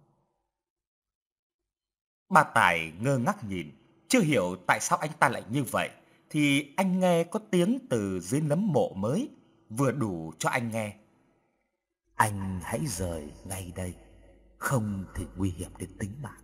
Ba Tài ngơ ngác nhìn, chưa hiểu tại sao anh ta lại như vậy, thì anh nghe có tiếng từ dưới nấm mộ mới, vừa đủ cho anh nghe. Anh hãy rời ngay đây, không thì nguy hiểm đến tính mạng.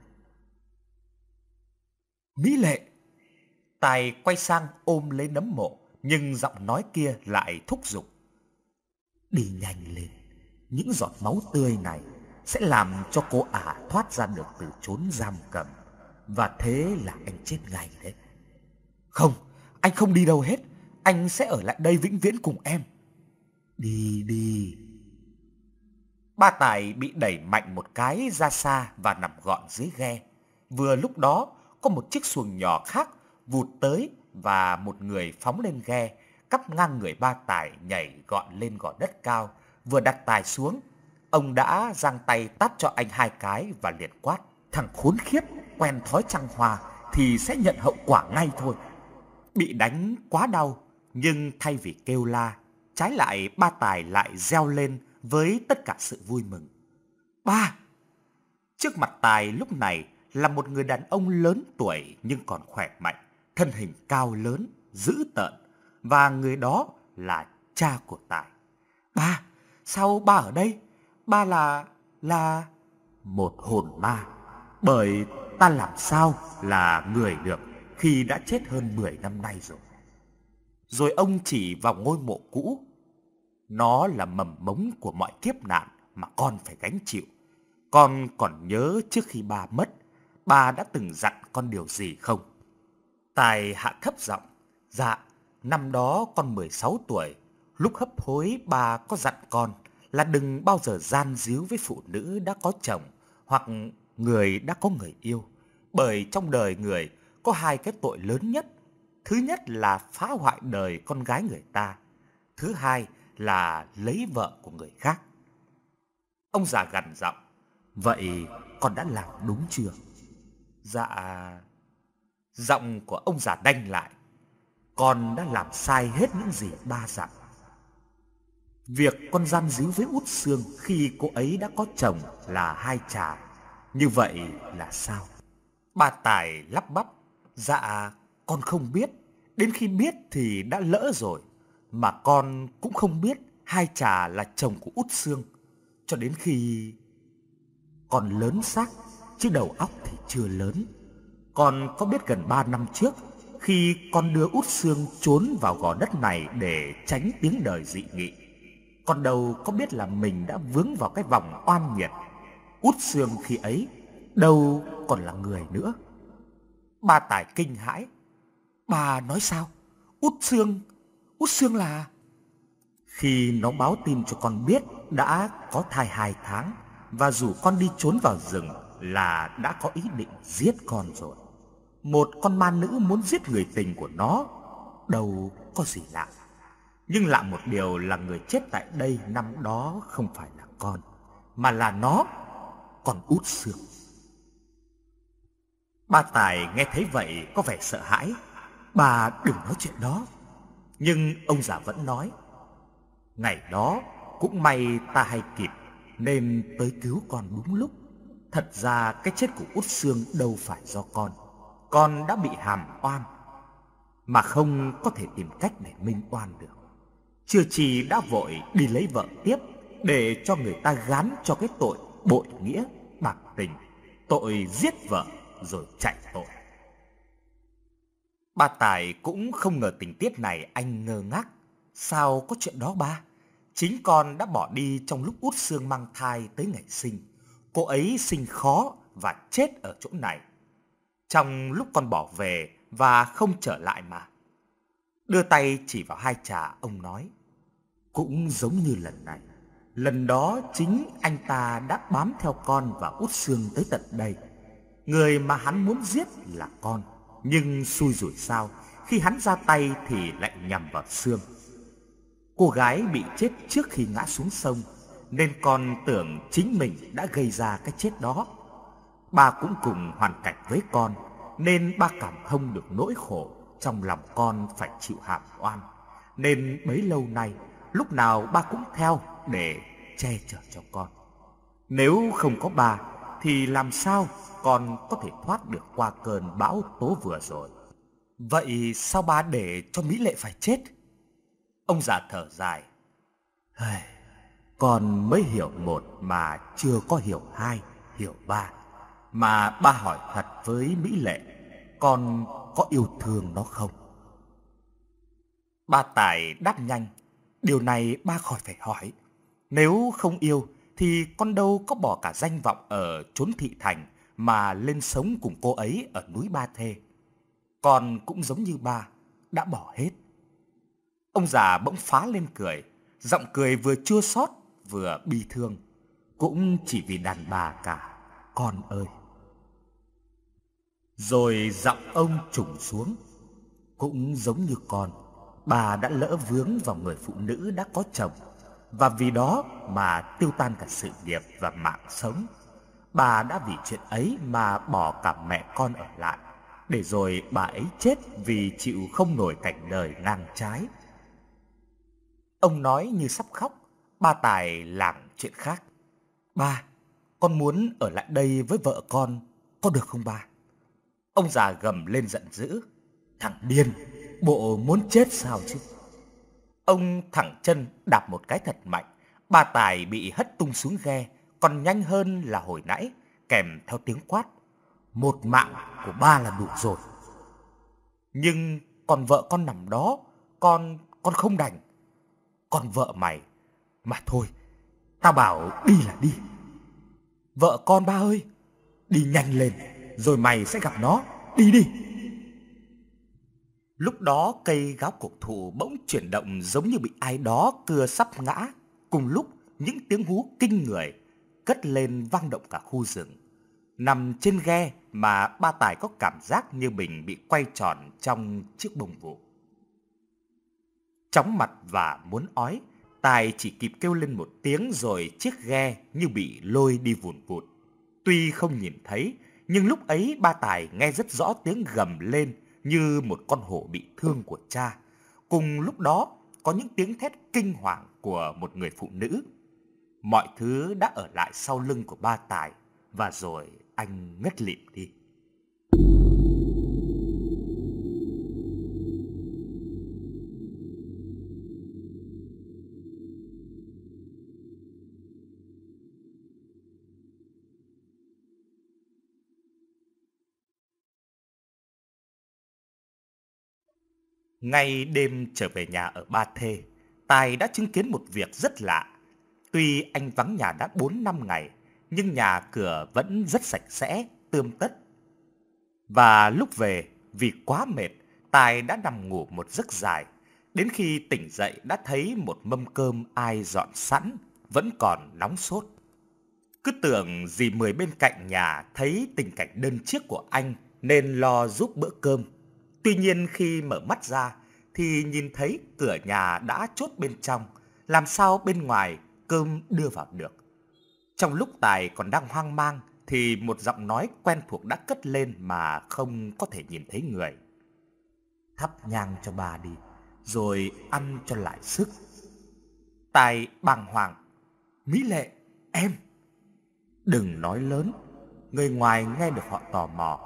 Mỹ Lệ! Tài quay sang ôm lấy nấm mộ, nhưng giọng nói kia lại thúc giục. Đi nhanh lên, những giọt máu tươi này sẽ làm cho cô ả thoát ra được từ chốn giam cầm, và thế là anh chết ngay đấy. Không, anh không đi đâu hết, anh sẽ ở lại đây vĩnh viễn cùng em. Đi đi. Ba Tài bị đẩy mạnh một cái ra xa và nằm gọn dưới ghe. Vừa lúc đó có một chiếc xuồng nhỏ khác vụt tới và một người phóng lên ghe, cắp ngang người Ba Tài, nhảy gọn lên gò đất cao. Vừa đặt Tài xuống, ông đã giang tay tát cho anh hai cái và liền quát. Thằng khốn khiếp, quen thói trăng hoa thì sẽ nhận hậu quả ngay thôi. Bị đánh quá đau, nhưng thay vì kêu la, trái lại Ba Tài lại reo lên với tất cả sự vui mừng. Ba, Trước mặt Tài lúc này là một người đàn ông lớn tuổi nhưng còn khỏe mạnh, thân hình cao lớn, dữ tợn, và người đó là cha của Tài. Ba, sao ba ở đây? Ba là... là... Một hồn ma, bởi ta làm sao là người được khi đã chết hơn mười năm nay rồi. Rồi ông chỉ vào ngôi mộ cũ. Nó là mầm mống của mọi kiếp nạn mà con phải gánh chịu. Con còn nhớ trước khi ba mất, ba đã từng dặn con điều gì không? Tài hạ thấp giọng. Dạ, năm đó con mười sáu tuổi, lúc hấp hối ba có dặn con là đừng bao giờ gian díu với phụ nữ đã có chồng hoặc người đã có người yêu. Bởi trong đời người có hai cái tội lớn nhất. Thứ nhất là phá hoại đời con gái người ta. Thứ hai là lấy vợ của người khác. Ông già gằn giọng. Vậy con đã làm đúng chưa? Dạ... Giọng của ông già đanh lại. Con đã làm sai hết những gì ba dặn. Việc con gian díu với Út Sương khi cô ấy đã có chồng là hai chả. Như vậy là sao? Bà Tài lắp bắp. Dạ, con không biết. Đến khi biết thì đã lỡ rồi. Mà con cũng không biết hai chả là chồng của Út Sương cho đến khi con lớn xác, chứ đầu óc thì chưa lớn. Con có biết gần ba năm trước, khi con đưa Út Sương trốn vào gò đất này để tránh tiếng đời dị nghị, con đâu có biết là mình đã vướng vào cái vòng oan nghiệt. Út Sương khi ấy đâu còn là người nữa. Ba Tài kinh hãi. Bà nói sao? Út Sương, Út Sương là... Khi nó báo tin cho con biết đã có thai hai tháng, và rủ con đi trốn vào rừng là đã có ý định giết con rồi. Một con ma nữ muốn giết người tình của nó đâu có gì lạ. Nhưng lạ một điều là người chết tại đây năm đó không phải là con, mà là nó, con Út Sương. Ba Tài nghe thấy vậy có vẻ sợ hãi. Bà đừng nói chuyện đó. Nhưng ông già vẫn nói. Ngày đó cũng may ta hay kịp nên tới cứu con đúng lúc. Thật ra cái chết của Út Sương đâu phải do con. Con đã bị hàm oan mà không có thể tìm cách để minh oan được. Chưa chi đã vội đi lấy vợ tiếp để cho người ta gán cho cái tội bội nghĩa bạc tình, tội giết vợ rồi chạy tội. Ba Tài cũng không ngờ tình tiết này, anh ngơ ngác. Sao có chuyện đó ba? Chính con đã bỏ đi trong lúc Út Sương mang thai tới ngày sinh. Cô ấy sinh khó và chết ở chỗ này. Trong lúc con bỏ về và không trở lại mà. Đưa tay chỉ vào hai chà, ông nói. Cũng giống như lần này. Lần đó chính anh ta đã bám theo con và Út Sương tới tận đây. Người mà hắn muốn giết là con. Nhưng xui rủi sao, khi hắn ra tay thì lại nhằm vào Sương. Cô gái bị chết trước khi ngã xuống sông, nên con tưởng chính mình đã gây ra cái chết đó. Ba cũng cùng hoàn cảnh với con, nên ba cảm thông được nỗi khổ trong lòng con phải chịu hàm oan. Nên bấy lâu nay, lúc nào ba cũng theo để che chở cho con. Nếu không có ba, thì làm sao con có thể thoát được qua cơn bão tố vừa rồi? Vậy sao ba để cho Mỹ Lệ phải chết? Ông già thở dài. Con mới hiểu một mà chưa có hiểu hai, hiểu ba. Mà ba hỏi thật với Mỹ Lệ, con có yêu thương nó không? Ba Tài đáp nhanh. Điều này ba khỏi phải hỏi. Nếu không yêu thì con đâu có bỏ cả danh vọng ở chốn thị thành mà lên sống cùng cô ấy ở núi Ba Thê. Con cũng giống như ba, đã bỏ hết. Ông già bỗng phá lên cười, giọng cười vừa chua xót vừa bi thương. Cũng chỉ vì đàn bà cả, con ơi. Rồi giọng ông trùng xuống. Cũng giống như con, bà đã lỡ vướng vào người phụ nữ đã có chồng, và vì đó mà tiêu tan cả sự nghiệp và mạng sống. Bà đã vì chuyện ấy mà bỏ cả mẹ con ở lại, để rồi bà ấy chết vì chịu không nổi cảnh đời ngang trái. Ông nói như sắp khóc. Ba Tài làm chuyện khác. Ba, con muốn ở lại đây với vợ con, có được không ba? Ông già gầm lên giận dữ. Thằng điên, bộ muốn chết sao chứ? Ông thẳng chân đạp một cái thật mạnh. Bà Tài bị hất tung xuống ghe, còn nhanh hơn là hồi nãy, kèm theo tiếng quát. Một mạng của ba là đủ rồi. Nhưng còn vợ con nằm đó, con con không đành. Còn vợ mày, mà thôi, tao bảo đi là đi. Vợ con ba ơi, đi nhanh lên, rồi mày sẽ gặp nó, đi đi. Lúc đó cây gáo cổ thụ bỗng chuyển động giống như bị ai đó cưa sắp ngã. Cùng lúc những tiếng hú kinh người cất lên vang động cả khu rừng. Nằm trên ghe mà ba Tài có cảm giác như mình bị quay tròn trong chiếc bông vụ. Chóng mặt và muốn ói, Tài chỉ kịp kêu lên một tiếng rồi chiếc ghe như bị lôi đi vùn vụt. Tuy không nhìn thấy, nhưng lúc ấy ba Tài nghe rất rõ tiếng gầm lên như một con hổ bị thương của cha. Cùng lúc đó có những tiếng thét kinh hoàng của một người phụ nữ. Mọi thứ đã ở lại sau lưng của ba Tài, và rồi anh ngất lịm đi. Ngay đêm trở về nhà ở Ba Thê, Tài đã chứng kiến một việc rất lạ. Tuy anh vắng nhà đã bốn năm ngày, nhưng nhà cửa vẫn rất sạch sẽ, tươm tất. Và lúc về, vì quá mệt, Tài đã nằm ngủ một giấc dài. Đến khi tỉnh dậy đã thấy một mâm cơm ai dọn sẵn, vẫn còn nóng sốt. Cứ tưởng dì Mười bên cạnh nhà thấy tình cảnh đơn chiếc của anh nên lo giúp bữa cơm. Tuy nhiên khi mở mắt ra thì nhìn thấy cửa nhà đã chốt bên trong, làm sao bên ngoài cơm đưa vào được. Trong lúc Tài còn đang hoang mang thì một giọng nói quen thuộc đã cất lên mà không có thể nhìn thấy người. Thắp nhang cho bà đi, rồi ăn cho lại sức. Tài bàng hoàng. Mỹ Lệ, em. Đừng nói lớn, người ngoài nghe được họ tò mò.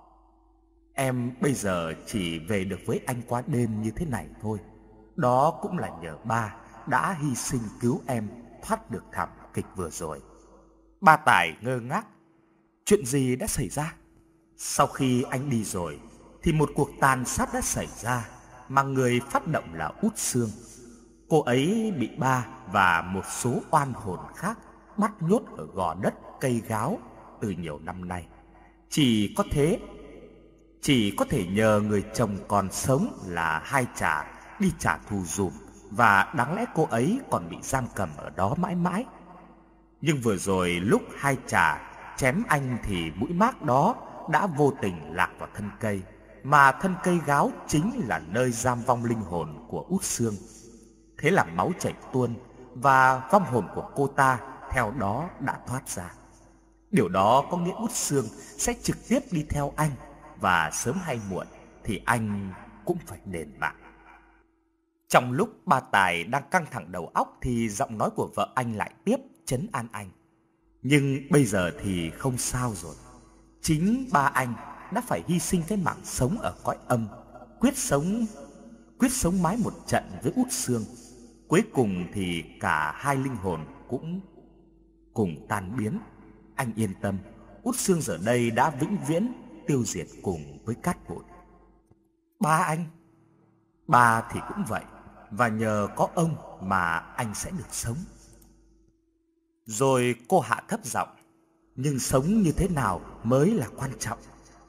Em bây giờ chỉ về được với anh qua đêm như thế này thôi. Đó cũng là nhờ ba đã hy sinh cứu em thoát được thảm kịch vừa rồi. Ba Tài ngơ ngác. Chuyện gì đã xảy ra? Sau khi anh đi rồi thì một cuộc tàn sát đã xảy ra, mà người phát động là Út Sương. Cô ấy bị ba và một số oan hồn khác bắt nhốt ở gò đất cây gáo từ nhiều năm nay. Chỉ có thế, chỉ có thể nhờ người chồng còn sống là Hai Trà đi trả thù dùm, và đáng lẽ cô ấy còn bị giam cầm ở đó mãi mãi. Nhưng vừa rồi lúc Hai Trà chém anh thì mũi mác đó đã vô tình lạc vào thân cây, mà thân cây gáo chính là nơi giam vong linh hồn của Út Sương. Thế là máu chảy tuôn và vong hồn của cô ta theo đó đã thoát ra. Điều đó có nghĩa Út Sương sẽ trực tiếp đi theo anh, và sớm hay muộn thì anh cũng phải đền mạng. Trong lúc ba Tài đang căng thẳng đầu óc thì giọng nói của vợ anh lại tiếp trấn an anh. Nhưng bây giờ thì không sao rồi. Chính ba anh đã phải hy sinh cái mạng sống ở cõi âm, quyết sống quyết sống mái một trận với Út Sương. Cuối cùng thì cả hai linh hồn cũng cùng tan biến. Anh yên tâm, Út Sương giờ đây đã vĩnh viễn tiêu diệt cùng với cát bụi. Ba anh, ba thì cũng vậy, và nhờ có ông mà anh sẽ được sống. Rồi cô hạ thấp giọng, nhưng sống như thế nào mới là quan trọng.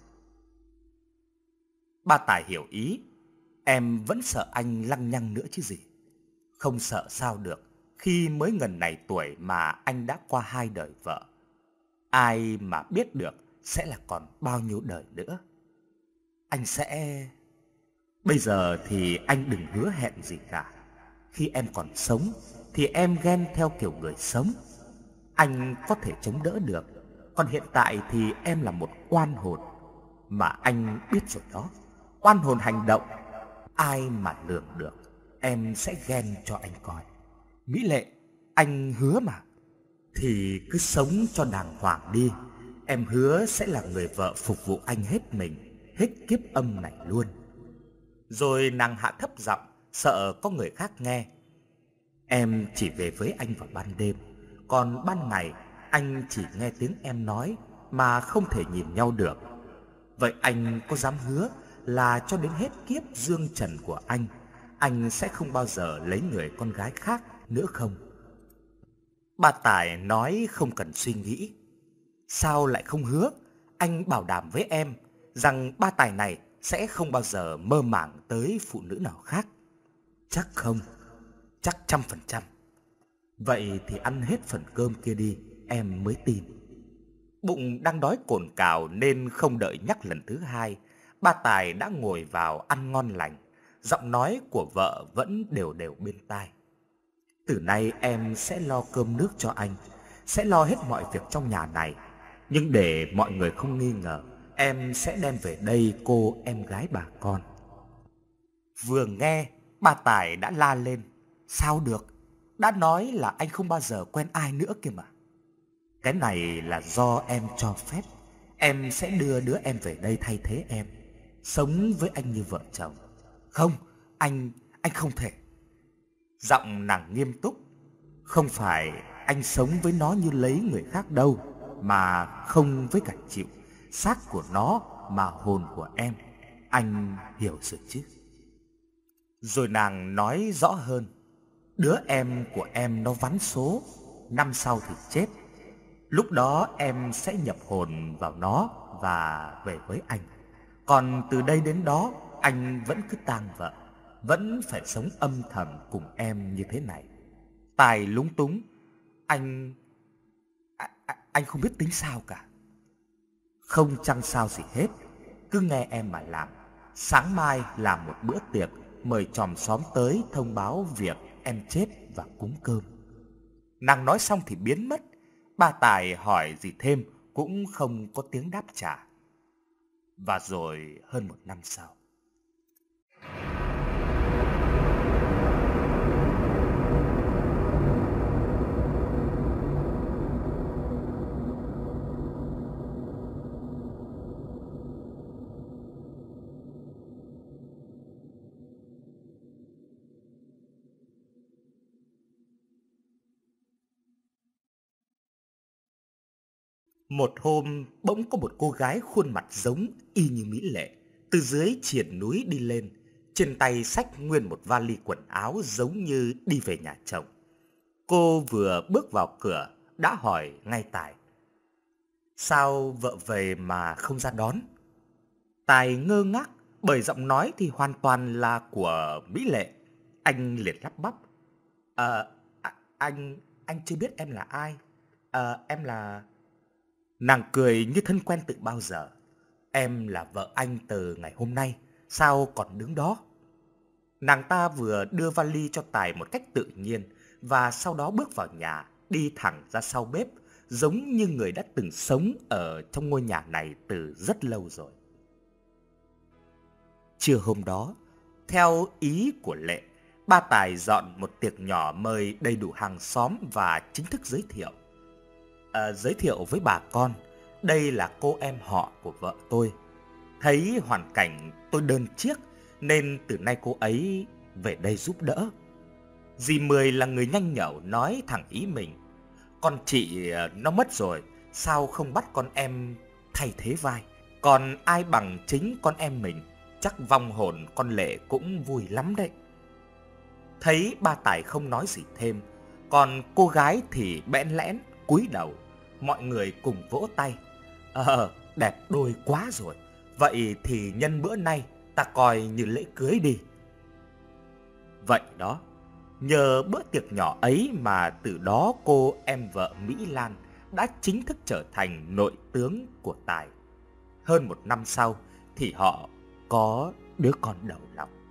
Ba Tài hiểu ý. Em vẫn sợ anh lăng nhăng nữa chứ gì. Không sợ sao được, khi mới ngần này tuổi mà anh đã qua hai đời vợ. Ai mà biết được sẽ là còn bao nhiêu đời nữa. Anh sẽ... Bây giờ thì anh đừng hứa hẹn gì cả. Khi em còn sống thì em ghen theo kiểu người sống. Anh có thể chống đỡ được. Còn hiện tại thì em là một oan hồn. Mà anh biết rồi đó, oan hồn hành động, ai mà lường được. Em sẽ ghen cho anh coi. Mỹ Lệ, anh hứa mà. Thì cứ sống cho đàng hoàng đi. Em hứa sẽ là người vợ phục vụ anh hết mình, hết kiếp âm này luôn. Rồi nàng hạ thấp giọng, sợ có người khác nghe. Em chỉ về với anh vào ban đêm, còn ban ngày anh chỉ nghe tiếng em nói mà không thể nhìn nhau được. Vậy anh có dám hứa là cho đến hết kiếp dương trần của anh, anh sẽ không bao giờ lấy người con gái khác nữa không? Bà Tài nói không cần suy nghĩ. Sao lại không hứa? Anh bảo đảm với em rằng ba Tài này sẽ không bao giờ mơ màng tới phụ nữ nào khác. Chắc không? Chắc trăm phần trăm. Vậy thì ăn hết phần cơm kia đi, em mới tin. Bụng đang đói cồn cào nên không đợi nhắc lần thứ hai, ba Tài đã ngồi vào ăn ngon lành. Giọng nói của vợ vẫn đều đều bên tai. Từ nay em sẽ lo cơm nước cho anh, sẽ lo hết mọi việc trong nhà này. Nhưng để mọi người không nghi ngờ, em sẽ đem về đây cô em gái bà con. Vừa nghe, bà Tài đã la lên. Sao được? Đã nói là anh không bao giờ quen ai nữa kia mà. Cái này là do em cho phép. Em sẽ đưa đứa em về đây thay thế em, sống với anh như vợ chồng. Không, anh, anh không thể. Giọng nàng nghiêm túc. Không phải anh sống với nó như lấy người khác đâu, mà không với cả chịu xác của nó mà hồn của em. Anh hiểu rồi chứ? Rồi nàng nói rõ hơn. Đứa em của em nó vắn số, năm sau thì chết. Lúc đó em sẽ nhập hồn vào nó và về với anh. Còn từ đây đến đó, anh vẫn cứ tang vợ, vẫn phải sống âm thầm cùng em như thế này. Tài lúng túng. Anh... À, à, anh không biết tính sao cả. Không chăng sao gì hết. Cứ nghe em mà làm. Sáng mai làm một bữa tiệc, mời chòm xóm tới thông báo việc em chết và cúng cơm. Nàng nói xong thì biến mất. Bà Tài hỏi gì thêm cũng không có tiếng đáp trả. Và rồi hơn một năm sau, một hôm bỗng có một cô gái khuôn mặt giống y như Mỹ Lệ từ dưới triền núi đi lên, trên tay xách nguyên một vali quần áo giống như đi về nhà chồng. Cô vừa bước vào cửa đã hỏi ngay Tài. Sao vợ về mà không ra đón? Tài ngơ ngác bởi giọng nói thì hoàn toàn là của Mỹ Lệ. Anh liền lắp bắp. Ờ, à, anh, anh chưa biết em là ai. Ờ, em là... Nàng cười như thân quen từ bao giờ. Em là vợ anh từ ngày hôm nay, sao còn đứng đó? Nàng ta vừa đưa vali cho Tài một cách tự nhiên và sau đó bước vào nhà, đi thẳng ra sau bếp, giống như người đã từng sống ở trong ngôi nhà này từ rất lâu rồi. Trưa hôm đó, theo ý của Lệ, ba Tài dọn một tiệc nhỏ mời đầy đủ hàng xóm và chính thức giới thiệu. À, giới thiệu với bà con, đây là cô em họ của vợ tôi. Thấy hoàn cảnh tôi đơn chiếc nên từ nay cô ấy về đây giúp đỡ. Dì Mười là người nhanh nhẩu nói thẳng ý mình. Con chị nó mất rồi, sao không bắt con em thay thế vai? Còn ai bằng chính con em mình, chắc vong hồn con Lệ cũng vui lắm đấy. Thấy ba Tài không nói gì thêm, còn cô gái thì bẽn lẽn cúi đầu. Mọi người cùng vỗ tay. Ờ, đẹp đôi quá rồi. Vậy thì nhân bữa nay ta coi như lễ cưới đi. Vậy đó, nhờ bữa tiệc nhỏ ấy mà từ đó cô em vợ Mỹ Lan đã chính thức trở thành nội tướng của Tài. Hơn một năm sau thì họ có đứa con đầu lòng.